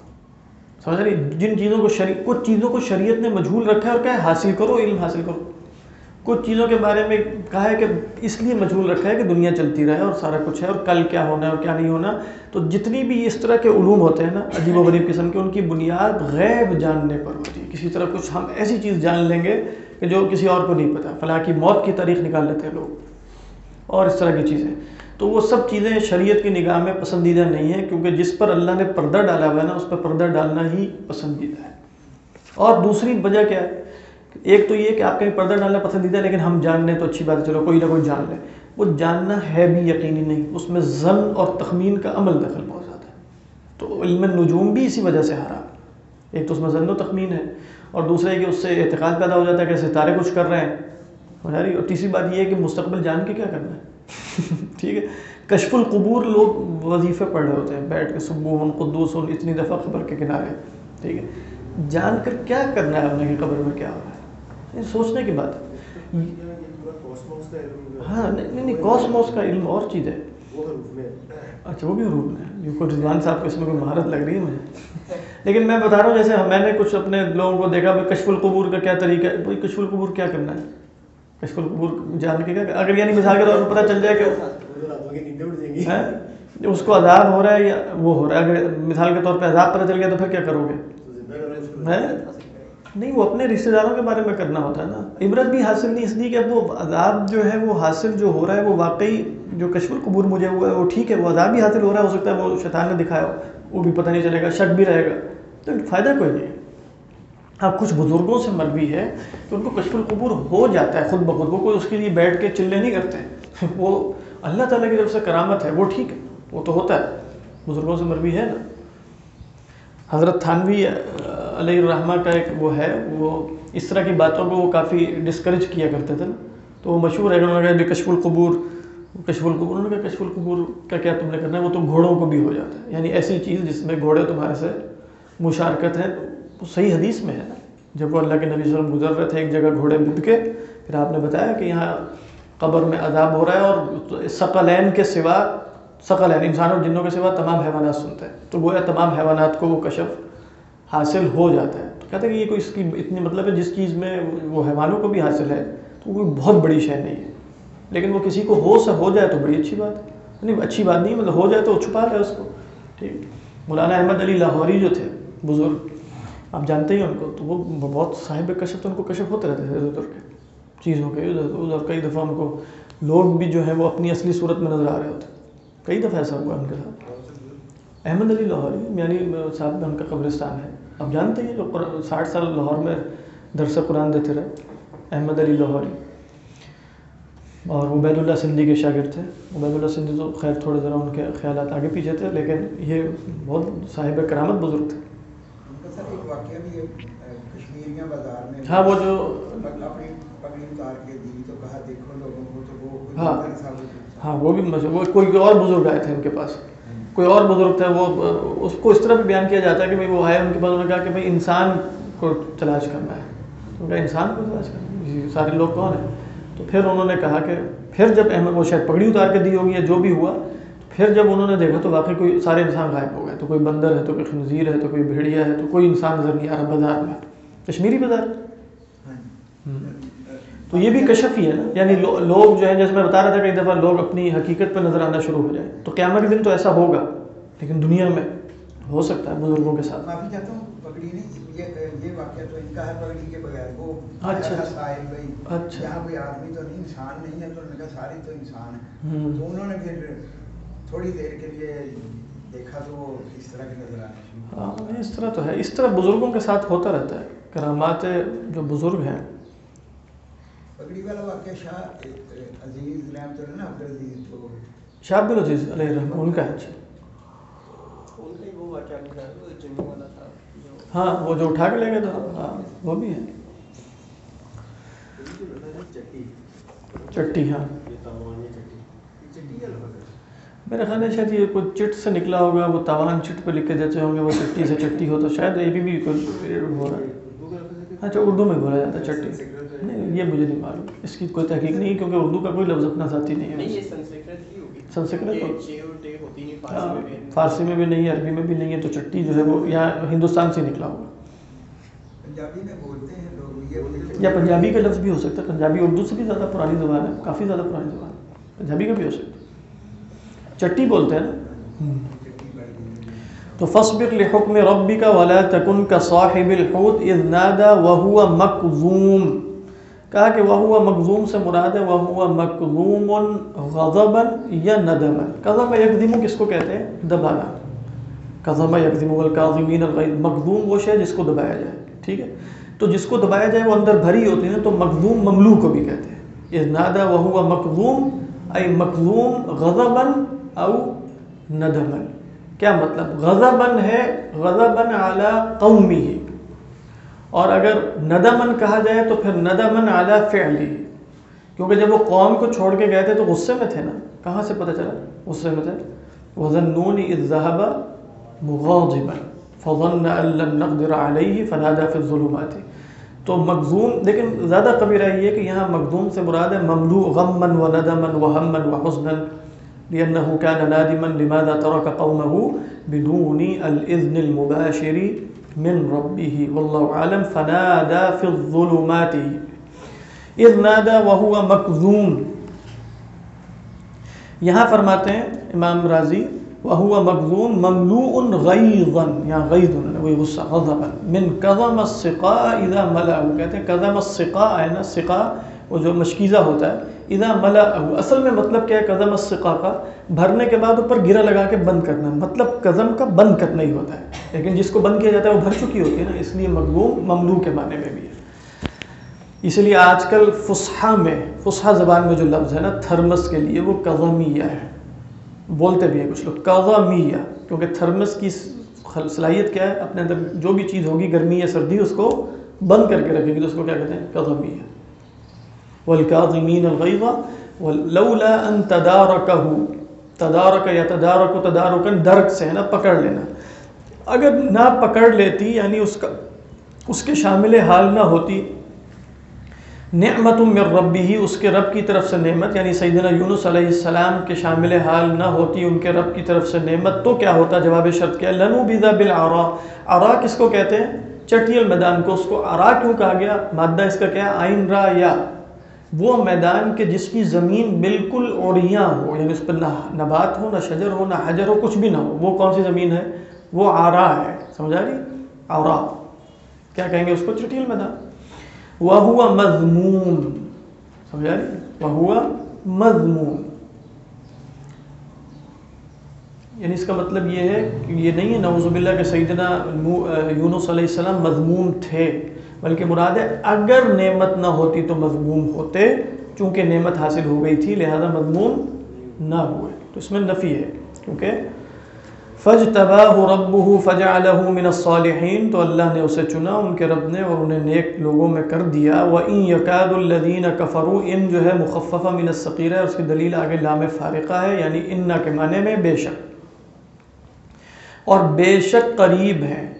سمجھ رہی؟ جن چیزوں کو کچھ چیزوں کو شریعت نے مجہول رکھا ہے اور کہا ہے حاصل کرو, علم حاصل کرو. کچھ چیزوں کے بارے میں کہا ہے کہ اس لیے مجہول رکھا ہے کہ دنیا چلتی رہے اور سارا کچھ ہے, اور کل کیا ہونا ہے اور کیا نہیں ہونا. تو جتنی بھی اس طرح کے علوم ہوتے ہیں نا عجیب و غریب قسم کے, ان کی بنیاد غیب جاننے پر ہوتی ہے. کسی طرح کچھ ہم ایسی چیز جان لیں گے کہ جو کسی اور کو نہیں پتا, فلاں کی موت کی تاریخ نکال لیتے ہیں لوگ, اور اس طرح کی چیزیں. تو وہ سب چیزیں شریعت کی نگاہ میں پسندیدہ نہیں ہیں, کیونکہ جس پر اللہ نے پردہ ڈالا ہوا ہے نا اس پر پردہ ڈالنا ہی پسندیدہ ہے. اور دوسری وجہ کیا ہے, ایک تو یہ کہ آپ کہیں پردہ ڈالنا پسندیدہ ہے, لیکن ہم جان لیں تو اچھی بات ہے, چلو کوئی نہ کوئی جان لے. وہ جاننا ہے بھی یقینی نہیں, اس میں ظن اور تخمین کا عمل دخل بہت زیادہ ہے. تو علم نجوم بھی اسی وجہ سے حرام. ایک تو اس میں ظن و تخمین ہے, اور دوسرا یہ کہ اس سے اعتقاد پیدا ہو جاتا ہے کہ ستارے کچھ کر رہے ہیں. اور تیسری بات یہ ہے کہ مستقبل جان کے کیا کرنا ہے. ٹھیک ہے, کشف القبور لوگ وظیفے پڑھ رہے ہوتے ہیں بیٹھ کے, سبوح قدوس اتنی دفعہ قبر کے کنارے. ٹھیک ہے, جان کر کیا کرنا ہے انہیں کہ قبر میں کیا ہو رہا ہے, یہ سوچنے کی بات ہے. ہاں نہیں, کاسموس کا علم اور چیز ہے. اچھا وہ بھی حروف میں ہے, جو رضوان صاحب کو اس میں کوئی مہارت لگ رہی ہے مجھے. لیکن میں بتا رہا ہوں جیسے میں نے کچھ اپنے لوگوں کو دیکھا, کشف القبور کا کیا طریقہ ہے. بھائی کشف القبور کیا کرنا ہے, کشف القبور جان کے کیا, اگر یعنی مثال کے طور پر پتہ چل جائے کہ اس کو عذاب ہو رہا ہے یا وہ ہو رہا ہے, اگر مثال کے طور پہ عذاب پتہ چل گیا تو پھر کیا کرو گے؟ نہیں, وہ اپنے رشتہ داروں کے بارے میں کرنا ہوتا ہے نا. عبرت بھی حاصل نہیں اس لیے کہ وہ عذاب جو ہے وہ حاصل جو ہو رہا ہے وہ واقعی جو کشف القبور مجھے ہوا ہے وہ ٹھیک ہے, وہ عذاب بھی حاصل ہو رہا ہے, ہو سکتا ہے وہ شیطان نے دکھایا ہو, وہ بھی پتہ نہیں چلے گا, شک بھی رہے گا, تو فائدہ کوئی نہیں ہے. ہاں کچھ بزرگوں سے مروی ہے کہ ان کو کشف القبور ہو جاتا ہے خود بخود, وہ کوئی اس کے لیے بیٹھ کے چلے نہیں کرتے ہیں, وہ اللہ تعالیٰ کی طرف سے کرامت ہے, وہ ٹھیک ہے, وہ تو ہوتا ہے, بزرگوں سے مروی ہے نا. حضرت تھانوی علیہ الرحمہ کا ایک وہ ہے, وہ اس طرح کی باتوں کو وہ کافی ڈسکریج کیا کرتے تھے نا. تو وہ مشہور ہے کہ انہوں نے کہا کشف القبور, انہوں نے کہا کشف القبور کا کیا تم نے کرنا ہے, وہ تو گھوڑوں کو بھی ہو جاتا ہے. یعنی ایسی چیز جس میں گھوڑے تمہارے سے مشارکت ہے. تو صحیح حدیث میں ہے نا, جب وہ اللہ کے نبی صلی اللہ علیہ وسلم گزر رہے تھے ایک جگہ گھوڑے بندھ کے, پھر آپ نے بتایا کہ یہاں قبر میں عذاب ہو رہا ہے, اور ثقلین کے سوا, ثقلین انسانوں اور جنوں کے سوا تمام حیوانات سنتے ہیں. تو گویا تمام حیوانات کو وہ کشف حاصل ہو جاتا ہے. تو کہتے ہیں کہ یہ کوئی اس کی اتنی مطلب ہے جس چیز میں وہ حیوانوں کو بھی حاصل ہے تو کوئی بہت بڑی شے نہیں ہے, لیکن وہ کسی کو ہو جائے تو بڑی اچھی بات ہے. نہیں اچھی بات نہیں, مطلب ہو جائے تو چھپا رہے اس کو. ٹھیک. مولانا احمد علی لاہوری جو تھے بزرگ, آپ جانتے ہی ان کو, تو وہ بہت صاحب کشف, تو ان کو کشف ہوتے رہتے تھے ادھر ادھر کے چیزوں کے, ادھر کئی دفعہ ان کو لوگ بھی جو ہیں وہ اپنی اصلی صورت میں نظر آ رہے ہوتے. کئی دفعہ ایسا ہوا ان کے ساتھ. احمد علی لاہوری یعنی صاحب میں ان کا قبرستان ہے, آپ جانتے ہیں, جو 60 سال لاہور میں درس قرآن دیتے رہے, احمد علی لاہوری. اور عبید اللہ سندھی کے شاگرد تھے. عبید اللہ سندھی تو خیر تھوڑے ذرا ان کے خیالات آگے پیچھے تھے, لیکن یہ بہت صاحب کرامت بزرگ تھے. ایک واقعہ بھی ہے کشمیریاں بازار میں, ہاں وہ جو اپنی پگڑی اتار کے دی تو کہا دیکھو لوگوں کو, تو وہ ہاں وہ بھی وہ کوئی اور بزرگ آئے تھے ان کے پاس, کوئی اور بزرگ تھے, وہ اس کو اس طرح بھی بیان کیا جاتا ہے کہ بھائی وہ آئے ان کے پاس, انہوں نے کہا کہ بھائی انسان کو تلاش کرنا ہے, ان کا انسان کو تلاش کرنا، یہ سارے لوگ کون ہیں؟ تو پھر انہوں نے کہا کہ پھر جب احمد وہ شاید پگڑی اتار کے دی ہوگی یا جو بھی ہوا، پھر جب انہوں نے دیکھا تو واقعی کوئی سارے انسان غائب ہو گئے، تو کوئی بندر ہے، تو کوئی خنزیر ہے، تو کوئی بھیڑیا ہے، تو کوئی انسان نظر نہیں آ رہا بازار میں، کشمیری بازار۔ تو یہ بھی کشف ہی ہے نا، یعنی لوگ جو ہے، جیسے میں بتا رہا تھا کئی دفعہ لوگ اپنی حقیقت پہ نظر آنا شروع ہو جائے، تو قیامت کے دن تو ایسا ہوگا، لیکن دنیا میں ہو سکتا ہے بزرگوں کے ساتھ۔ معافی چاہتا ہوں، پگڑی نہیں، یہ واقعہ تو ان کا ہے پگڑی کے بغیر، وہ اچھا سائل بھائی اچھا یہاں کوئی آدمی تو نہیں، انسان نہیں ہے، تو انہوں نے کہا سارے تو انسان ہیں، تو انہوں نے پھر تھوڑی دیر کے لیے دیکھا تو وہ اس طرح کی نظر آنا شروع۔ ہاں اس طرح تو ہے، اس طرح بزرگوں کے ساتھ ہوتا رہتا ہے، کرامات جو بزرگ ہیں۔ پگڑی والا واقعہ شاہ عزیز رحمۃ اللہ عبد العزیز، تو شاہ عبد العزیز علیہ الرحمہ ان کا ہے۔ ان کا ہی وہ واقعہ بھی ہے، وہ جنوں والا تھا جو، ہاں وہ جو اٹھا کے لے گئے تھے، ہاں وہ بھی ہے۔ چٹی، ہاں میرا خیال ہے شاید یہ کوئی چٹ سے نکلا ہوگا، وہ تاوان چٹ پہ لکھ کے دیتے ہوں گے، وہ چٹی سے چٹی ہو، تو شاید یہ بھی کوئی ہو رہا ہے۔ اچھا اردو میں بولا جاتا ہے چٹی، نہیں یہ مجھے نہیں معلوم، اس کی کوئی تحقیق نہیں، کیونکہ اردو کا کوئی لفظ اپنا ذاتی نہیں ہے۔ یہ سنسکرت ہی ہوگی، سنسکرت تو چے اور ٹے ہوتی نہیں، فارسی میں بھی ہے، فارسی میں بھی نہیں ہے، عربی میں بھی نہیں ہے، تو چٹی جو ہے وہ یہاں ہندوستان سے نکلا ہوگا، پنجابی میں بولتے ہیں لوگ یہ، یا پنجابی کا لفظ بھی ہو سکتا ہے، پنجابی اردو سے بھی زیادہ پرانی زبان ہے، کافی زیادہ پرانی زبان ہے، پنجابی کا بھی ہو سکتا ہے، چٹی بولتے ہیں نا۔ تو فاصبر لحکم ربک ولا تکن کصاحب الحوت اذ نادى وهو مکظوم، کہا کہ وہو مکظوم سے مراد ہے وہو مکظوم غضبا یا ندما۔ کظم یکظم کس کو کہتے ہیں؟ دبانا، کظم یکظم والکاظمین الغیظ، مکظوم وہ شے جس کو دبایا جائے، ٹھیک ہے، تو جس کو دبایا جائے وہ اندر بھری ہوتی ہے نا، تو مکظوم مملو کو بھی کہتے ہیں۔ اذ نادى وهو مکظوم ای مکظوم غضبا او ندما، کیا مطلب؟ غضباً ہے غضباً علی قومہ، اور اگر ندمن کہا جائے تو پھر ندمن علی فعلہ، کیونکہ جب وہ قوم کو چھوڑ کے گئے تھے تو غصے میں تھے نا، کہاں سے پتہ چلا؟ غصے میں تھے۔ وَظَنُّونِ اذ ذَهَبَ مُغَاضِبًا فَظَنَّ أَن لَّن نَّقْدِرَ عَلَيْهِ فَنَادَىٰ فِي الظُّلُمَاتِ، تو مغزوم، لیکن زیادہ قبیرہ یہ ہے کہ یہاں مغزوم سے مراد ہے مملوء غمًا وندما وہما وحزنا، لأنه كان نادما لماذا ترك قومه بدون الإذن المباشر من ربه والله أعلم، فنادى في الظلمات إذ نادى وهو مكظوم۔ یہاں فرماتے ہیں امام رازی وهو مكظوم مملوء غيظا، یہاں غیظ وہی غصہ، غضبا، من كظم السقاء اذا ملأه، کہتے ہیں کظم السقاء ہے نا، سقاء وہ جو مشکیزہ ہوتا ہے، اذا ملأه، اصل میں مطلب کیا ہے کظم السقاء کا؟ بھرنے کے بعد اوپر گرا لگا کے بند کرنا، مطلب کظم کا بند کرنا ہی ہوتا ہے، لیکن جس کو بند کیا جاتا ہے وہ بھر چکی ہوتی ہے نا، اس لیے مغلوم مملوء کے معنی میں بھی ہے۔ اس لیے آج کل فصحا میں، فصحا زبان میں جو لفظ ہے نا تھرمس کے لیے، وہ کظمیہ ہے، بولتے بھی ہیں کچھ لوگ کظمیہ، کیونکہ تھرمس کی صلاحیت کیا ہے؟ اپنے اندر جو بھی چیز ہوگی گرمی یا سردی اس کو بند کر کے رکھے گی، تو اس کو کیا کہتے ہیں؟ کظمیہ۔ والکاظمین الغیظ لولا ان تدارکہ، تدارک یا تدارک، تدارکن درک سے ہے نا پکڑ لینا، اگر نہ پکڑ لیتی یعنی اس کے شامل حال نہ ہوتی، نعمت من ربہ، اس کے رب کی طرف سے نعمت، یعنی سیدنا یونس علیہ السلام کے شامل حال نہ ہوتی ان کے رب کی طرف سے نعمت، تو کیا ہوتا؟ جواب شرط کیا؟ لنبذ بالعراء، عراء کس کو کہتے ہیں؟ چٹیل میدان کو، اس کو عراء کیوں کہا گیا؟ مادہ اس کا کیا ہے؟ عین را یا، وہ میدان کے جس کی زمین بالکل اوڑیاں ہو، یعنی اس پر نہ نبات ہو، نہ شجر ہو، نہ حجر ہو، کچھ بھی نہ ہو، وہ کون سی زمین ہے؟ وہ عراء ہے، سمجھا رہی؟ عراء کیا کہیں گے اس کو؟ چٹیل میدان۔ وَهُوَ مَذْمُوم، سمجھا رہی؟ وَهُوَ مَذْمُوم، یعنی اس کا مطلب یہ ہے کہ یہ نہیں ہے نعوذ باللہ کہ سیدنا یونس علیہ السلام مذموم تھے، بلکہ مراد ہے اگر نعمت نہ ہوتی تو مذموم ہوتے، چونکہ نعمت حاصل ہو گئی تھی لہذا مذموم نہ ہوئے، تو اس میں نفی ہے، کیونکہ فَاجْتَبَاهُ رَبُّهُ فَجَعَلَهُ مِنَ الصَّالِحِينَ، تو اللہ نے اسے چنا ان کے رب نے اور انہیں نیک لوگوں میں کر دیا۔ وَإِن يَكَادُ الَّذِينَ كَفَرُوا، ان جو ہے مخففہ من الثقیلہ ہے، اس کی دلیل آگے لام فارقہ ہے، یعنی ان کے معنی میں بے شک، اور بے شک قریب ہیں،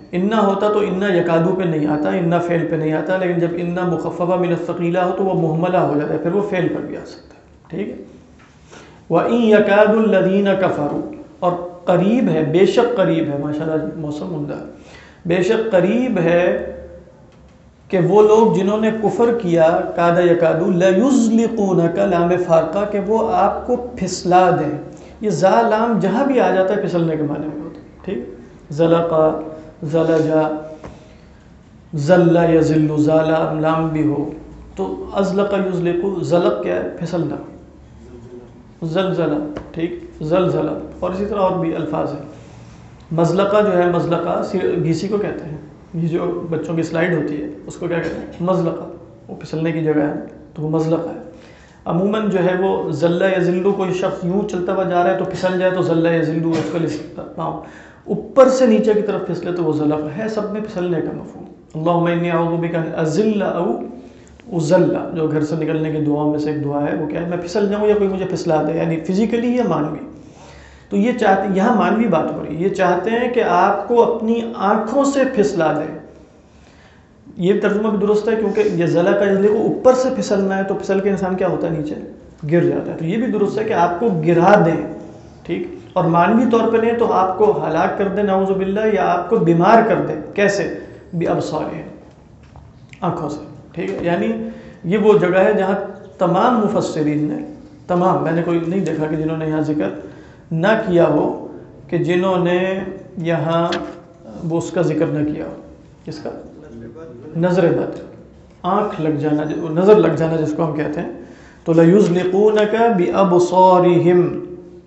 انا ہوتا تو انا یکادو پہ نہیں آتا، انا فعل پہ نہیں آتا، لیکن جب انا مخففہ من الثقیلہ ہو تو وہ مہملہ ہو جاتا ہے، پھر وہ فعل پر بھی آ سکتا ہے، ٹھیک ہے۔ وَإِن يَكَادُ الَّذِينَ كَفَرُوا، اور قریب ہے، بے شک قریب ہے، ماشاءاللہ موسم عمدہ، بے شک قریب ہے کہ وہ لوگ جنہوں نے کفر کیا، کاد یکادو لَيُزْلِقُونَكَ، لام فارقہ، کہ وہ آپ کو پھسلا دیں۔ یہ زا لام جہاں بھی آ جاتا ہے پھسلنے کے معنی میں ہوتا ہے، ٹھیک، زلقا، زلجا، زل یزل، زالا لام بھی ہو تو ازلق یزلق، زلق کیا ہے؟ پھسلنا، زلزلہ، ٹھیک، زلزلہ، اور اسی طرح اور بھی الفاظ ہیں۔ مزلقہ جو ہے، مزلقہ گھیسی کو کہتے ہیں، یہ جو بچوں کی سلائیڈ ہوتی ہے اس کو کیا کہتے ہیں؟ مزلقہ، وہ پھسلنے کی جگہ ہے تو وہ مزلقہ ہے۔ عموماً جو ہے وہ زلہ یزلو، کوئی شخص یوں چلتا ہوا جا رہا ہے تو پھسل جائے تو زلہ یزلو، اس کا پاؤں اوپر سے نیچے کی طرف پھسلے تو وہ زلق ہے، سب میں پھسلنے کا مفہوم۔ اللہم انی اعوذ بک ان اذل او اذل، جو گھر سے نکلنے کی دعاؤں میں سے ایک دعا ہے، وہ کیا ہے؟ میں پھسل جاؤں یا کوئی مجھے پھسلا دے، یعنی فزیکلی یا مانوی۔ تو یہ چاہتے، یہاں مانوی بات ہو رہی ہے، یہ چاہتے ہیں کہ آپ کو اپنی آنکھوں سے پھسلا دیں۔ یہ ترجمہ بھی درست ہے کیونکہ یہ زلہ کا جزلے کو اوپر سے پھسلنا ہے تو پھسل کے انسان کیا ہوتا ہے؟ نیچے گر جاتا ہے، تو یہ بھی درست ہے کہ آپ کو گرا دیں، ٹھیک، اور مانوی طور پہ نہیں تو آپ کو ہلاک کر دیں نعوذ باللہ، یا آپ کو بیمار کر دیں، کیسے؟ بِأَبْصَارِهِمْ، آنکھوں سے، ٹھیک ہے۔ یعنی یہ وہ جگہ ہے جہاں تمام مفسرین نے، تمام، میں نے کوئی نہیں دیکھا کہ جنہوں نے یہاں ذکر نہ کیا ہو، کہ جنہوں نے یہاں وہ اس کا ذکر نہ کیا ہو، کس کا؟ نظر بد، آنکھ لگ جانا، نظر لگ جانا جس کو ہم کہتے ہیں، تو لَيُزْلِقُونَكَ بِأَبْصَارِهِمْ۔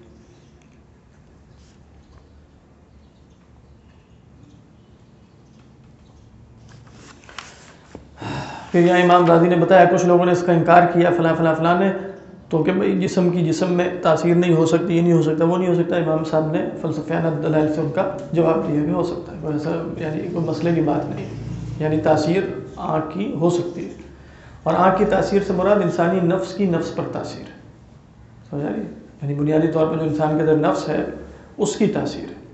پھر یہاں امام راضی نے بتایا کچھ لوگوں نے اس کا انکار کیا، فلاں فلاں فلاں نے، تو کہ بھئی جسم کی جسم میں تاثیر نہیں ہو سکتی، یہ نہیں ہو سکتا، وہ نہیں ہو سکتا۔ امام صاحب نے فلسفیانہ دلائل سے ان کا جواب دیا کہ ہو سکتا ہے، ایسا یعنی کوئی مسئلے کی بات نہیں ہے، یعنی تاثیر آنکھ کی ہو سکتی ہے، اور آنکھ کی تاثیر سے مراد انسانی نفس کی نفس پر تاثیر ہے، سمجھا نہیں؟ یعنی بنیادی طور پر جو انسان کے اندر نفس ہے اس کی تاثیر ہے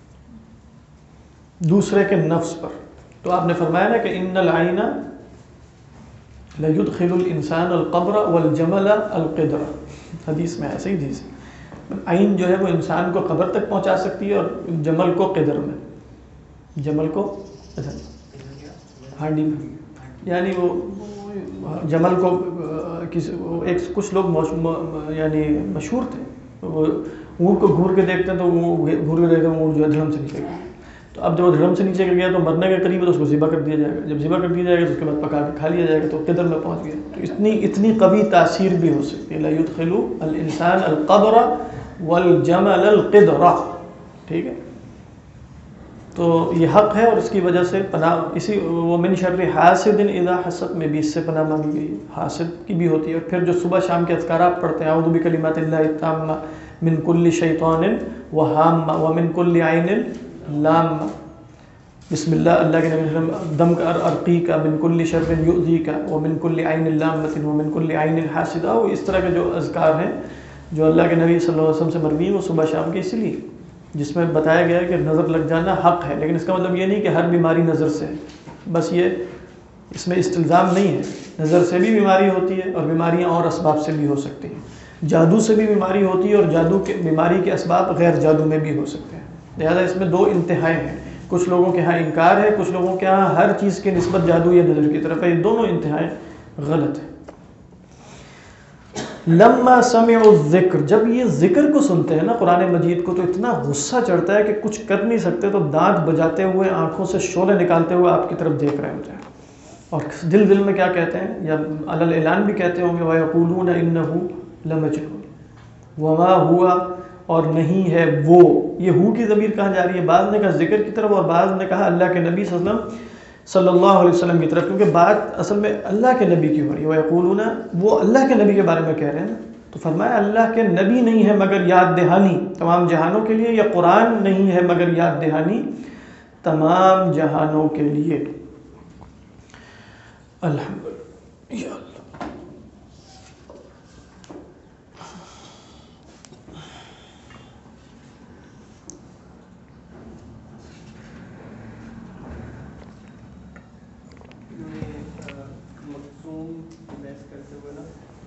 دوسرے کے نفس پر۔ تو آپ نے فرمایا نا کہ ان العین لَيُدْخِلُ الْإِنسَانَ الْقَبْرَ وَالْجَمَلَ الْقِدْرَ، حدیث میں ایسے ہی حدیث ہے، عین جو ہے وہ انسان کو قبر تک پہنچا سکتی ہے، اور جمل کو قدر میں، جمل کو ہانڈی میں، یعنی وہ جمل کو کچھ لوگ یعنی مشہور تھے، وہ اونٹ کو گھور کے دیکھتے ہیں تو وہ گھور کے دیکھتے ہیں اونٹ جو ہے دھڑم سے نیچے گیا، تو اب جب وہ دھڑم سے نیچے گر گیا تو مرنے کے قریب ہے تو اس کو ذبح کر دیا جائے گا، جب ذبح کر دیا جائے گا تو اس کے بعد پکا کے کھا لیا جائے گا، تو قدر میں پہنچ گیا۔ تو اتنی قوی تاثیر بھی ہو سکتی ہے، لَيُدْخِلُ الْإِنسَانَ الْقَبْرَ وَالْجَمَلَ الْقِدْرَ، ٹھیک ہے۔ تو یہ حق ہے، اور اس کی وجہ سے پناہ، اسی وَمِن شَرِّ حَاسِدٍ إِذَا حَسَدَ میں بھی اس سے پناہ مانگی گئی ہے، حاسد کی بھی ہوتی ہے۔ اور پھر جو صبح شام کے اذکارات پڑھتے ہیں، اعوذ بکلمات اللہ التامہ من کل شیطان وہامہ ومن کل عین لامہ، بسم اللہ، اللہ کے نبی دم کا ارقی کا، من کل شر یؤذی کا، ومن کل عین لامۃ ومن کل عین حاسدہ، وہ اس طرح کے جو اذکار ہیں جو اللہ کے نبی صلی اللہ علیہ وسلم سے مروی ہیں وہ صبح شام کے، اسی لیے جس میں بتایا گیا ہے کہ نظر لگ جانا حق ہے، لیکن اس کا مطلب یہ نہیں کہ ہر بیماری نظر سے ہے، بس یہ اس میں استلزام نہیں ہے، نظر سے بھی بیماری ہوتی ہے، اور بیماریاں اور اسباب سے بھی ہو سکتی ہیں، جادو سے بھی بیماری ہوتی ہے، اور جادو کے بیماری کے اسباب غیر جادو میں بھی ہو سکتے ہیں، لہذا اس میں دو انتہائیں ہیں، کچھ لوگوں کے ہاں انکار ہے، کچھ لوگوں کے ہاں ہر چیز کی نسبت جادو یا نظر کی طرف ہے، یہ دونوں انتہائیں غلط ہیں۔ لما سمعوا الذکر، جب یہ ذکر کو سنتے ہیں نا قرآن مجید کو، تو اتنا غصہ چڑھتا ہے کہ کچھ کر نہیں سکتے، تو دانت بجاتے ہوئے، آنکھوں سے شعلے نکالتے ہوئے آپ کی طرف دیکھ رہے ہوتے ہیں، اور دل دل میں کیا کہتے ہیں، یا علی الاعلان بھی کہتے ہوں گے، وَيَقُولُونَ إِنَّهُ لَمَجْنُونٌ وَمَا هُوَ، اور نہیں ہے وہ، یہ ہو کی ضمیر کہاں جا رہی ہے؟ بعض نے کہا ذکر کی طرف، اور بعض نے کہا اللہ کے نبی صلی اللہ علیہ وسلم کی طرف، کیونکہ بات اصل میں اللہ کے نبی کی ہو رہی ہے، وَيَقُولُونَ، وہ اللہ کے نبی کے بارے میں کہہ رہے ہیں نا، تو فرمایا اللہ کے نبی نہیں ہے مگر یاد دہانی تمام جہانوں کے لیے، یا قرآن نہیں ہے مگر یاد دہانی تمام جہانوں کے لیے۔ الحمدللہ، یا اللہ۔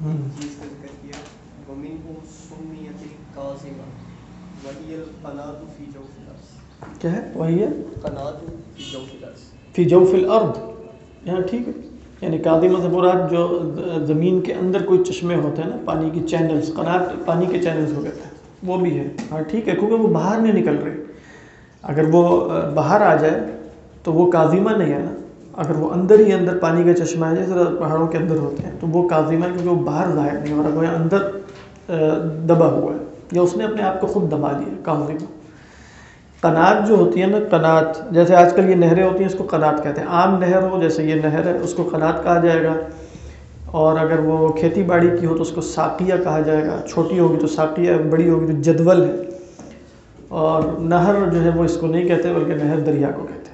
چیز کا ذکر کیا وَمِنْهُمْ سُمِّيَتِ الْقَاذِمَةُ وَهِيَ الْقَنَاةُ فِي جَوْفِ الْأَرْضِ. کیا ہے وہی ہے قناة فی جوف الارض. فی جوف الارض. یہاں ٹھیک ہے، یعنی قادمہ سے مراد جو زمین کے اندر کوئی چشمے ہوتے ہیں نا، پانی کی چینلز، قنات پانی کے چینلز ہو کہتے ہیں، وہ بھی ہے. ہاں ٹھیک ہے، کیونکہ وہ باہر نہیں نکل رہی. اگر وہ باہر آ جائے تو وہ قادمہ نہیں ہے نا. اگر وہ اندر ہی اندر پانی کا چشمہ ہے جیسے پہاڑوں کے اندر ہوتے ہیں تو وہ قادمہ ہے، کیونکہ وہ باہر ظاہر نہیں ہو رہا، وہ اندر دبا ہوا ہے یا اس نے اپنے آپ کو خود دبا لیا. قادمہ قنات جو ہوتی ہے نا، قنات جیسے آج کل یہ نہریں ہوتی ہیں اس کو قنات کہتے ہیں. عام نہر ہو جیسے یہ نہر ہے اس کو قنات کہا جائے گا، اور اگر وہ کھیتی باڑی کی ہو تو اس کو ساقیہ کہا جائے گا. چھوٹی ہوگی تو ساقیہ، بڑی ہوگی تو جدول ہے. اور نہر جو ہے وہ اس کو نہیں کہتے بلکہ نہر دریا کو کہتے ہیں.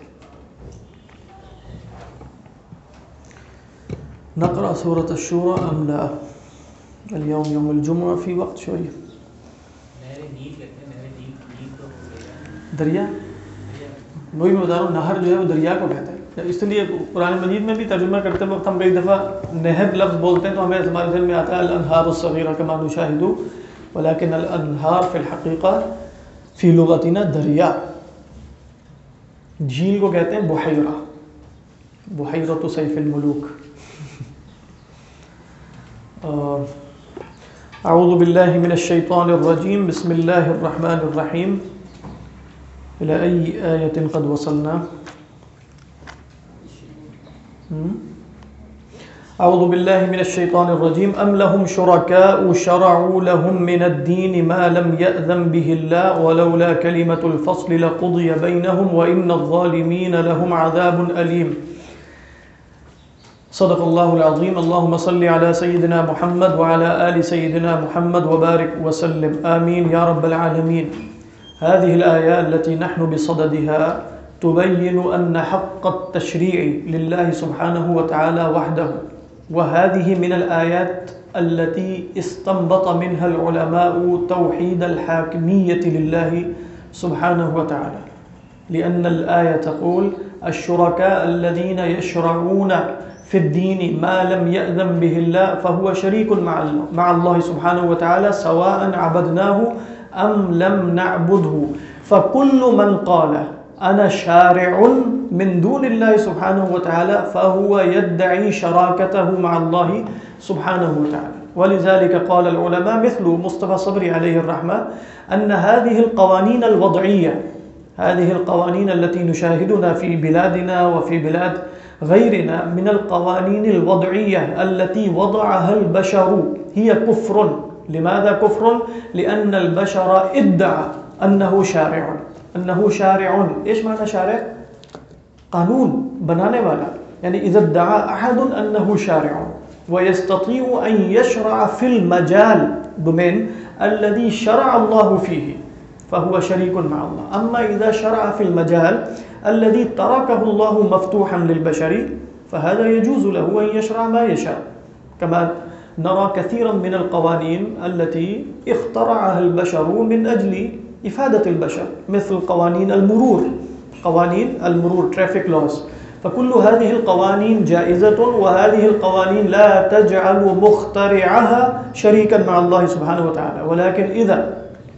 نقرأ سورة الشورى ام لا؟ اليوم يوم الجمعہ فی وقت شوریہ. دریا وہی میں بتا رہا ہوں، نہر جو ہے وہ دریا کو کہتے ہیں. اس لیے قرآن مجید میں بھی ترجمہ کرتے وقت ہم کئی دفعہ نہر لفظ بولتے ہیں تو ہمیں ہمارے ذہن میں آتا ہے الانہار الصغیرہ کما نشاہد ولکن الانہار فی الحقیقہ فی لغتنا دریا. جھیل کو کہتے ہیں بحیرہ، بحیرۃ سیف الملوک. اعوذ باللہ من الشیطان الرجیم بسم اللہ الرحمن الرحیم. إلى أي آية قد وصلنا؟ أعوذ بالله من الشيطان الرجيم أم لهم شركاء شرعوا لهم من الدين ما لم يأذن به الله ولولا كلمة الفصل لقضي بينهم وإن الظالمين لهم عذاب أليم. صدق الله العظيم. اللهم صل على سيدنا محمد وعلى آل سيدنا محمد وبارك وسلم آمين يا رب العالمين. هذه الآيات التي نحن بصددها تبين أن حق التشريع لله سبحانه وتعالى وحده، وهذه من الآيات التي استنبط منها العلماء توحيد الحاكمية لله سبحانه وتعالى، لأن الآية تقول الشركاء الذين يشرعون في الدين ما لم يأذن به الله فهو شريك مع الله سبحانه وتعالى سواء عبدناه أم لم نعبده. فكل من قال أنا شارع من دون الله سبحانه وتعالى فهو يدعي شراكته مع الله سبحانه وتعالى. ولذلك قال العلماء مثل مصطفى صبري عليه الرحمة أن هذه القوانين الوضعية، هذه القوانين التي نشاهدنا في بلادنا وفي بلاد غيرنا من القوانين الوضعية التي وضعها البشر هي كفر. لماذا كفر؟ لأن البشر ادعى أنه شارع. أنه شارع. إيش معنى شارع؟ قانون بنانے والا. يعني إذا ادعى أحد أنه شارع ويستطيع أن يشرع في المجال ضمن الذي شرع الله فيه فهو شريك مع الله. أما إذا شرع في المجال الذي تركه الله مفتوحا للبشر فهذا يجوز له أن يشرع ما يشاء. كما نرى كثيرا من القوانين التي اخترعها البشر من أجل إفادة البشر، مثل قوانين المرور، قوانين المرور traffic laws. فكل هذه القوانين جائزة، وهذه القوانين لا تجعل مخترعها شريكا مع الله سبحانه وتعالى. ولكن إذا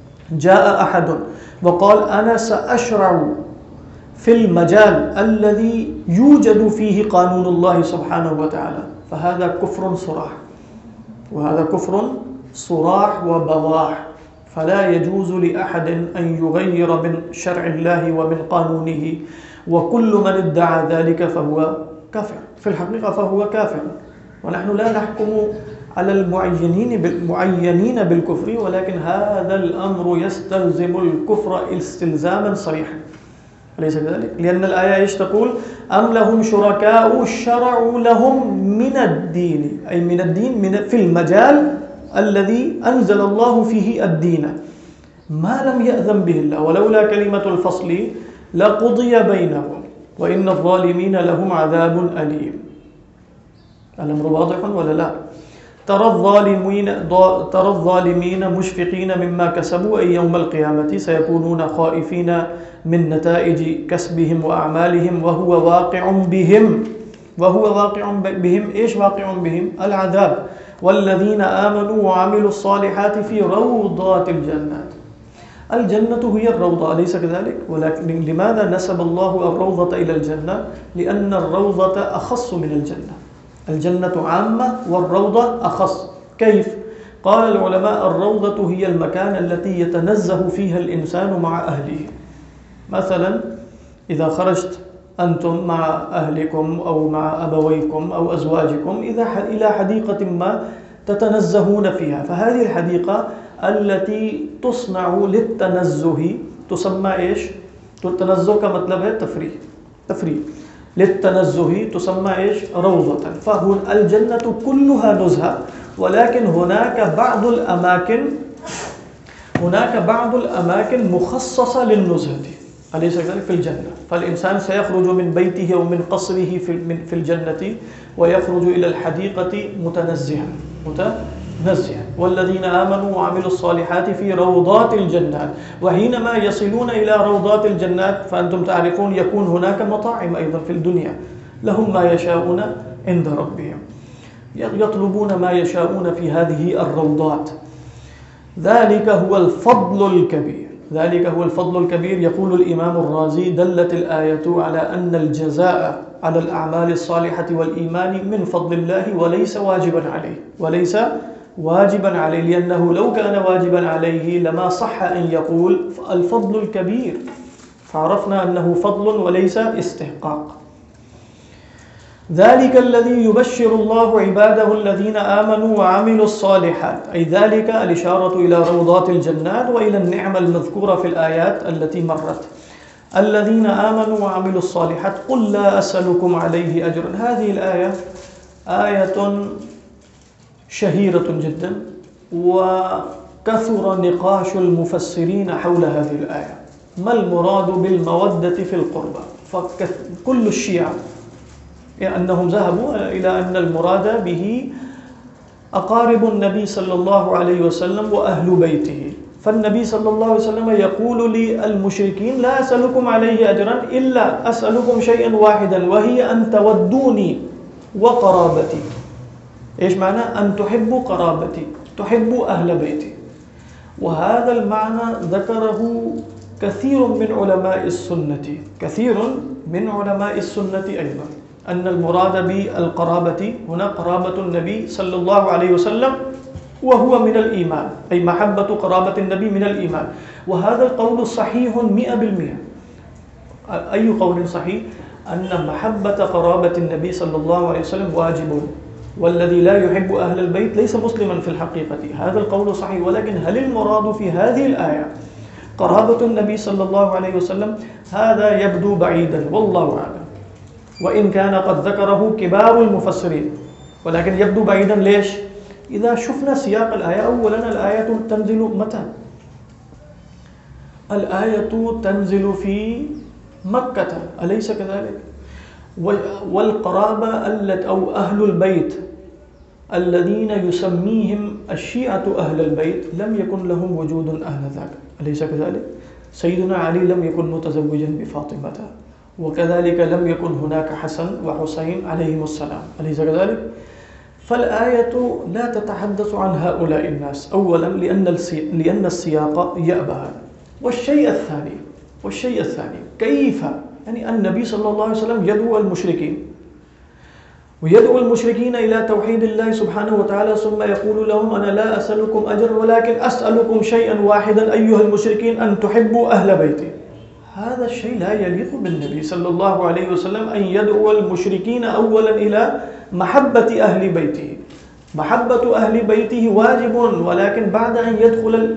جاء أحد وقال أنا سأشرع في المجال الذي يوجد فيه قانون الله سبحانه وتعالى فهذا كفر صراح، وهذا كفر صراح وبواح. فلا يجوز لأحد أن يغير من شرع الله ومن قانونه، وكل من ادعى ذلك فهو كافر في الحقيقة، فهو كافر. ونحن لا نحكم على المعينين بالكفر، ولكن هذا الأمر يستلزم الكفر استلزاما صريحا، أليس كذلك؟ لأن الآية إيش تقول؟ أم لهم شركاء شرعوا لهم من الدين، أي من الدين في المجال الذي أنزل الله فيه الدين ما لم يأذن به الله ولولا كلمة الفصل لقضي بينهم وإن الظالمين لهم عذاب أليم. الأمر واضح ولا لا؟ ترى الظالمين مشفقين مما كسبوا أي يوم القيامة سيكونون خائفين من نتائج كسبهم وأعمالهم وهو واقع بهم. إيش واقع بهم؟ العذاب. والذين آمنوا وعملوا الصالحات في روضات الجنات. الجنة هي الروضة أليس كذلك؟ ولكن لماذا نسب الله الروضة إلى الجنة؟ لأن الروضة أخص من الجنة. الجنة عامة والروضة أخص. كيف؟ قال العلماء الروضة هي المكان التي يتنزه فيها الإنسان مع أهله. مثلا إذا خرجت أنتم مع أهلكم أو مع أبويكم أو أزواجكم إلى حديقة ما تتنزهون فيها، فهذه الحديقة التي تصنع للتنزه تسمى إيش؟ التنزه كمطلب ہے تفریح. للتنزه تسمى إيش؟ روضة. فالجنة كلها نزهة، ولكن هناك بعض الأماكن مخصصة للنزهة أليس كذلك في الجنة. فالإنسان سيخرج من بيته أو من قصره في الجنة ويخرج إلى الحديقة متنزها. والذين آمنوا وعملوا الصالحات في روضات الجنات. وحينما يصلون إلى روضات الجنات فأنتم تعرفون يكون هناك مطاعم أيضا في الدنيا، لهم ما يشاءون عند ربهم، يطلبون ما يشاءون في هذه الروضات. ذلك هو الفضل الكبير. يقول الإمام الرازي: دلت الآية على أن الجزاء على الأعمال الصالحة والإيمان من فضل الله وليس واجبا عليه، لأنه لو كان واجبا عليه لما صح أن يقول الفضل الكبير، فعرفنا أنه فضل وليس استحقاق. ذلك الذي يبشر الله عباده الذين آمنوا وعملوا الصالحات، أي ذلك الإشارة إلى روضات الجنات وإلى النعمة المذكورة في الآيات التي مرت. الذين آمنوا وعملوا الصالحات قل لا أسألكم عليه أجرا. هذه الآية آية شهيرة جدا، وكثر نقاش المفسرين حول هذه الآية. ما المراد بالمودة في القربى؟ فكل الشيعة أنهم ذهبوا إلى أن المراد به أقارب النبي صلى الله عليه وسلم وأهل بيته. فالنبي صلى الله عليه وسلم يقول للمشركين: لا أسألكم عليه أجرا إلا أسألكم شيئا واحدا وهي أن تودوني وقرابتي. إيش معنى؟ أن تحبوا قرابتي، تحبوا أهل بيتي. وهذا المعنى ذكره كثير من علماء السنة أيضا، أن المراد بالقرابة هنا قرابة النبي صلى الله عليه وسلم، وهو من الإيمان، أي محبة قرابة النبي من الإيمان. وهذا القول صحيح 100%. أي قول صحيح؟ أن محبة قرابة النبي صلى الله عليه وسلم واجب، والذي لا يحب أهل البيت ليس مسلما في الحقيقة. هذا القول صحيح، ولكن هل المراد في هذه الآية قرابة النبي صلى الله عليه وسلم؟ هذا يبدو بعيدا والله أعلم، وإن كان قد ذكره كبار المفسرين، ولكن يبدو بعيدا. ليش؟ إذا شفنا سياق الآية، أولا الآية تنزل متى؟ الآية تنزل في مكة أليس كذلك؟ والقرابة أو أهل البيت الذين يسميهم الشيعة أهل البيت لم يكن لهم وجود آنذاك أليس كذلك؟ سيدنا علي لم يكن متزوجا بفاطمة، وكذلك لم يكن هناك حسن وحسين عليهم السلام أليس كذلك؟ فالآية لا تتحدث عن هؤلاء الناس أولا لأن السياق يأبى هذا. والشيء الثاني كيف يعني النبي صلى الله عليه وسلم يدعو المشركين إلى توحيد الله سبحانه وتعالى، ثم يقول لهم: أنا لا أسألكم أجر ولكن أسألكم شيئا واحدا أيها المشركين أن تحبوا أهل بيتي. هذا الشيء لا يليق بالنبي صلى الله عليه وسلم، أن يدعو المشركين أولا إلى محبة أهل بيته. محبة أهل بيته واجب، ولكن بعد أن يدخل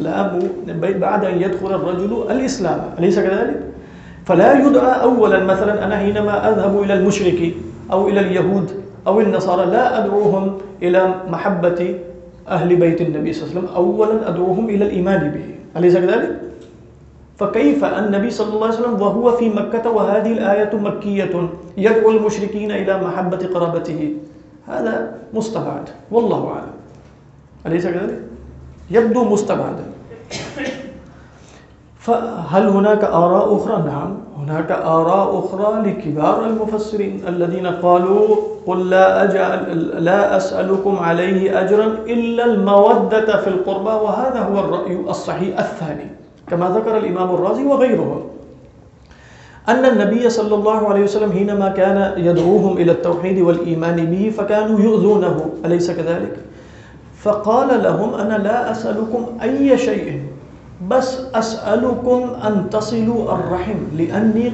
الرجل الإسلام أليس كذلك؟ فلا يدعى أولا. مثلا أنا حينما أذهب إلى المشرك أو إلى اليهود أو النصارى لا أدعوهم إلى محبة أهل بيت النبي صلى الله عليه وسلم، أولا أدعوهم إلى الإيمان به أليس كذلك؟ فكيف النبي صلى الله عليه وسلم وهو في مكة وهذه الآية مكية يدعو المشركين إلى محبة قرابته؟ هذا مستبعد والله أعلم أليس كذلك؟ يبدو مستبعدا. فهل هناك آراء أخرى؟ نعم هناك آراء أخرى لكبار المفسرين الذين قالوا قل لا أسألكم عليه أجرا إلا المودة في القربى، وهذا هو الرأي الصحيح الثاني كما ذكر الإمام الرازي وغيره، أن النبي صلى الله عليه وسلم حينما كان يدعوهم إلى التوحيد والإيمان به فكانوا يؤذونه، أليس كذلك؟ فقال لهم أنا لا أسألكم أي شيء بس أسألكم أن تصلوا الرحم لأني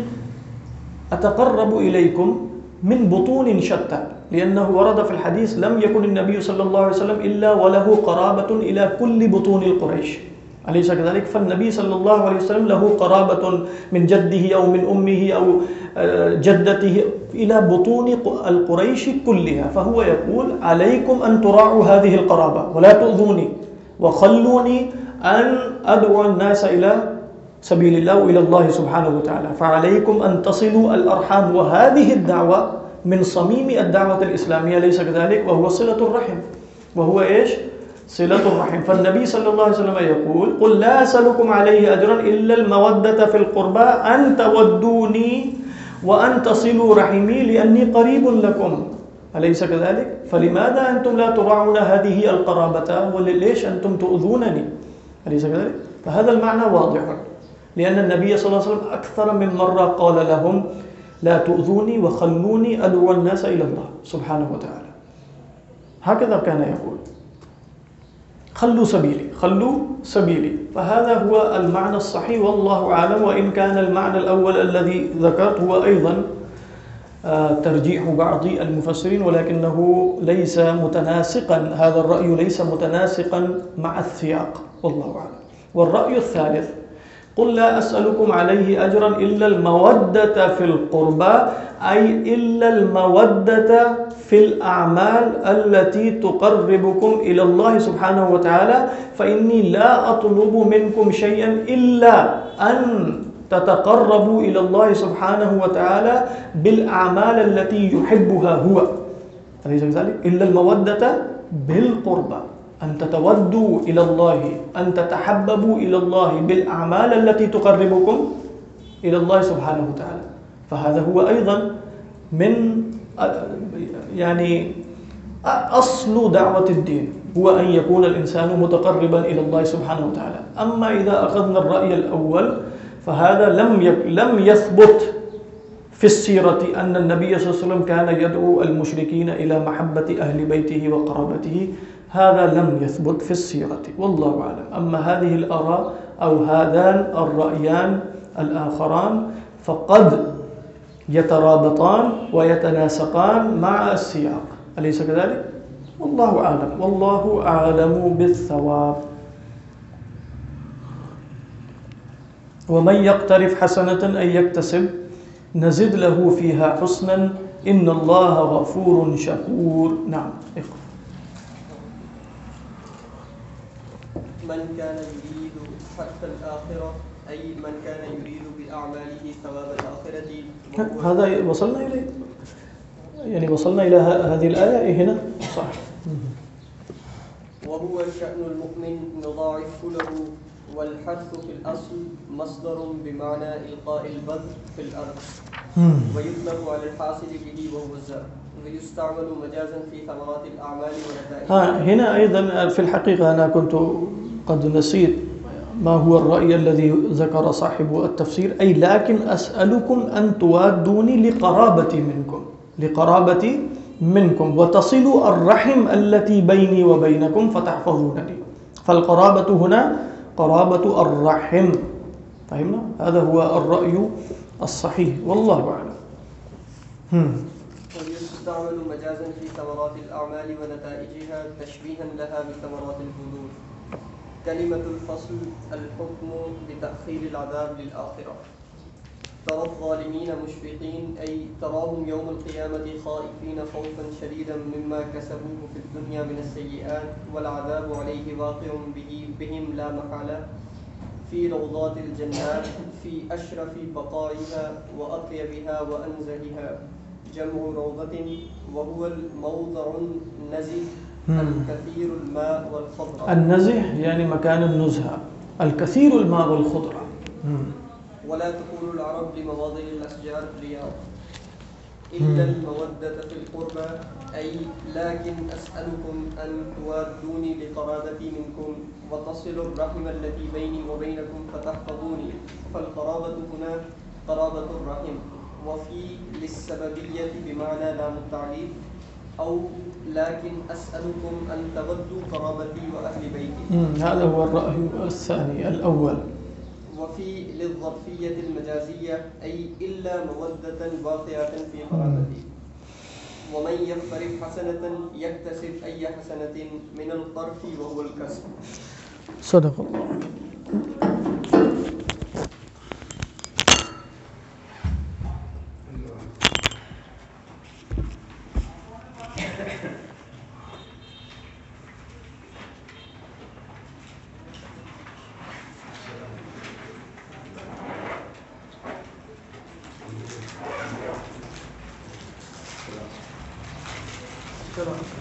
أتقرب إليكم من بطون شتى، لأنه ورد في الحديث لم يكن النبي صلى الله عليه وسلم إلا وله قرابة إلى كل بطون القريش، أليس كذلك؟ فالنبي صلى الله عليه وسلم له قرابة من جده أو من أمه أو جدته إلى بطون القريش كلها، فهو يقول عليكم أن تراعوا هذه القرابة ولا تؤذوني وخلوني أن أدعو الناس إلى سبيل الله وإلى الله سبحانه وتعالى، فعليكم أن تصلوا الأرحام، وهذه الدعوة من صميم الدعوة الإسلامية أليس كذلك؟ وهو صلة الرحم، وهو إيش؟ صلة الرحم. فالنبي صلى الله عليه وسلم يقول قل لا أسألكم عليه أجرا إلا المودة في القربى أن تودوني وأن تصلوا رحمي لأني قريب لكم، أليس كذلك؟ فلماذا أنتم لا تراعون هذه القرابة وليش أنتم تؤذونني؟ أليس كذلك؟ فهذا المعنى واضح، لأن النبي صلى الله عليه وسلم أكثر من مرة قال لهم لا تؤذوني وخلوني أدعو الناس إلى الله سبحانه وتعالى، هكذا كان يقول خلوا سبيلي خلوا سبيلي. فهذا هو المعنى الصحيح والله أعلم، وإن كان المعنى الأول الذي ذكرت هو أيضا ترجيح بعض المفسرين، ولكنه ليس متناسقا، هذا الرأي ليس متناسقا مع السياق والله أعلم. والرأي الثالث قل لا أسألكم عليه أجرا إلا المودة في القربى، أي إلا المودة في الأعمال التي تقربكم إلى الله سبحانه وتعالى، فإني لا أطلب منكم شيئا إلا أن تتقربوا إلى الله سبحانه وتعالى بالأعمال التي يحبها هو، أليس كذلك؟ إلا المودة بالقربى، أن تتودوا إلى الله، أن تتحببوا إلى الله بالأعمال التي تقربكم إلى الله سبحانه وتعالى. فهذا هو أيضا من يعني أصل دعوة الدين، هو أن يكون الإنسان متقربا إلى الله سبحانه وتعالى. أما إذا أخذنا الرأي الأول فهذا لم يثبت في السيرة أن النبي صلى الله عليه وسلم كان يدعو المشركين إلى محبة أهل بيته وقرابته، هذا لم يثبت في السيرة والله أعلم. أما هذه الآراء أو هذان الرأيان الآخران فقد يترابطان ويتناسقان مع السياق، أليس كذلك؟ والله أعلم، والله أعلم بالثواب. ومن يقترف حسنة أن يكتسب نزد له فيها حسنا إن الله غفور شكور. نعم اقرأ. من كان يريد حتى الآخرة أي من كان يريد بأعماله ثواب الآخرة. هذا وصلنا إليه، يعني وصلنا إلى هذه الآية هنا صح. وهو شأن المؤمن نضاعف له، والحث في الأصل مصدر بمعنى إلقاء البذر في الأرض، ويطلق على الحاصل به وهو الزرع، ويستعمل مجازا في ثمرات الأعمال ونتائجها. هنا أيضا في الحقيقة أنا كنت قد نسيت ما هو الرأي الذي ذكر صاحب التفسير، أي لكن أسألكم أن توادوني لقرابتي منكم وتصلوا الرحم التي بيني وبينكم فتحفظونني. فالقرابة هنا قرابة الرحم، فهمنا؟ هذا هو الرأي الصحيح والله أعلم. ويستعمل مجازا في ثمرات الأعمال ونتائجها تشبيها لها بثمرات البذور. كلمة الفصل الحكم بتأخير العذاب للآخرة. ترى الظالمين مشفقين أي تراهم يوم القيامة خائفين خوفا شديدا مما كسبوه في الدنيا من السيئات، والعذاب عليه واقع بهم لا محالة، في روضات الجنات في أشرف بقائها وأطيبها وأنزهها. جمع روضة وهو الموضع النزه الكثير الماء والخضرة. النزه يعني مكان النزهة، الكثير الماء والخضرة. ولا تقول العرب لمواضع الأشجار رياض إلا المودة في القربى أي لكن أسألكم أن توادوني لقرابتي منكم وتصلوا الرحم التي بيني وبينكم فتحفظوني فالقرابة هنا قرابة الرحم وفي للسببية بمعنى لام التعليل أو لكن أسألكم أن تودوا قرابتي وأهل بيتي. هذا هو الرأي الثاني الأول. وفي للظرفية المجازية أي إلا مودة باقية في قرابتي. ومن يقترف حسنة يكتسب أي حسنة من الطرف وهو الكسب. صدق الله. چلو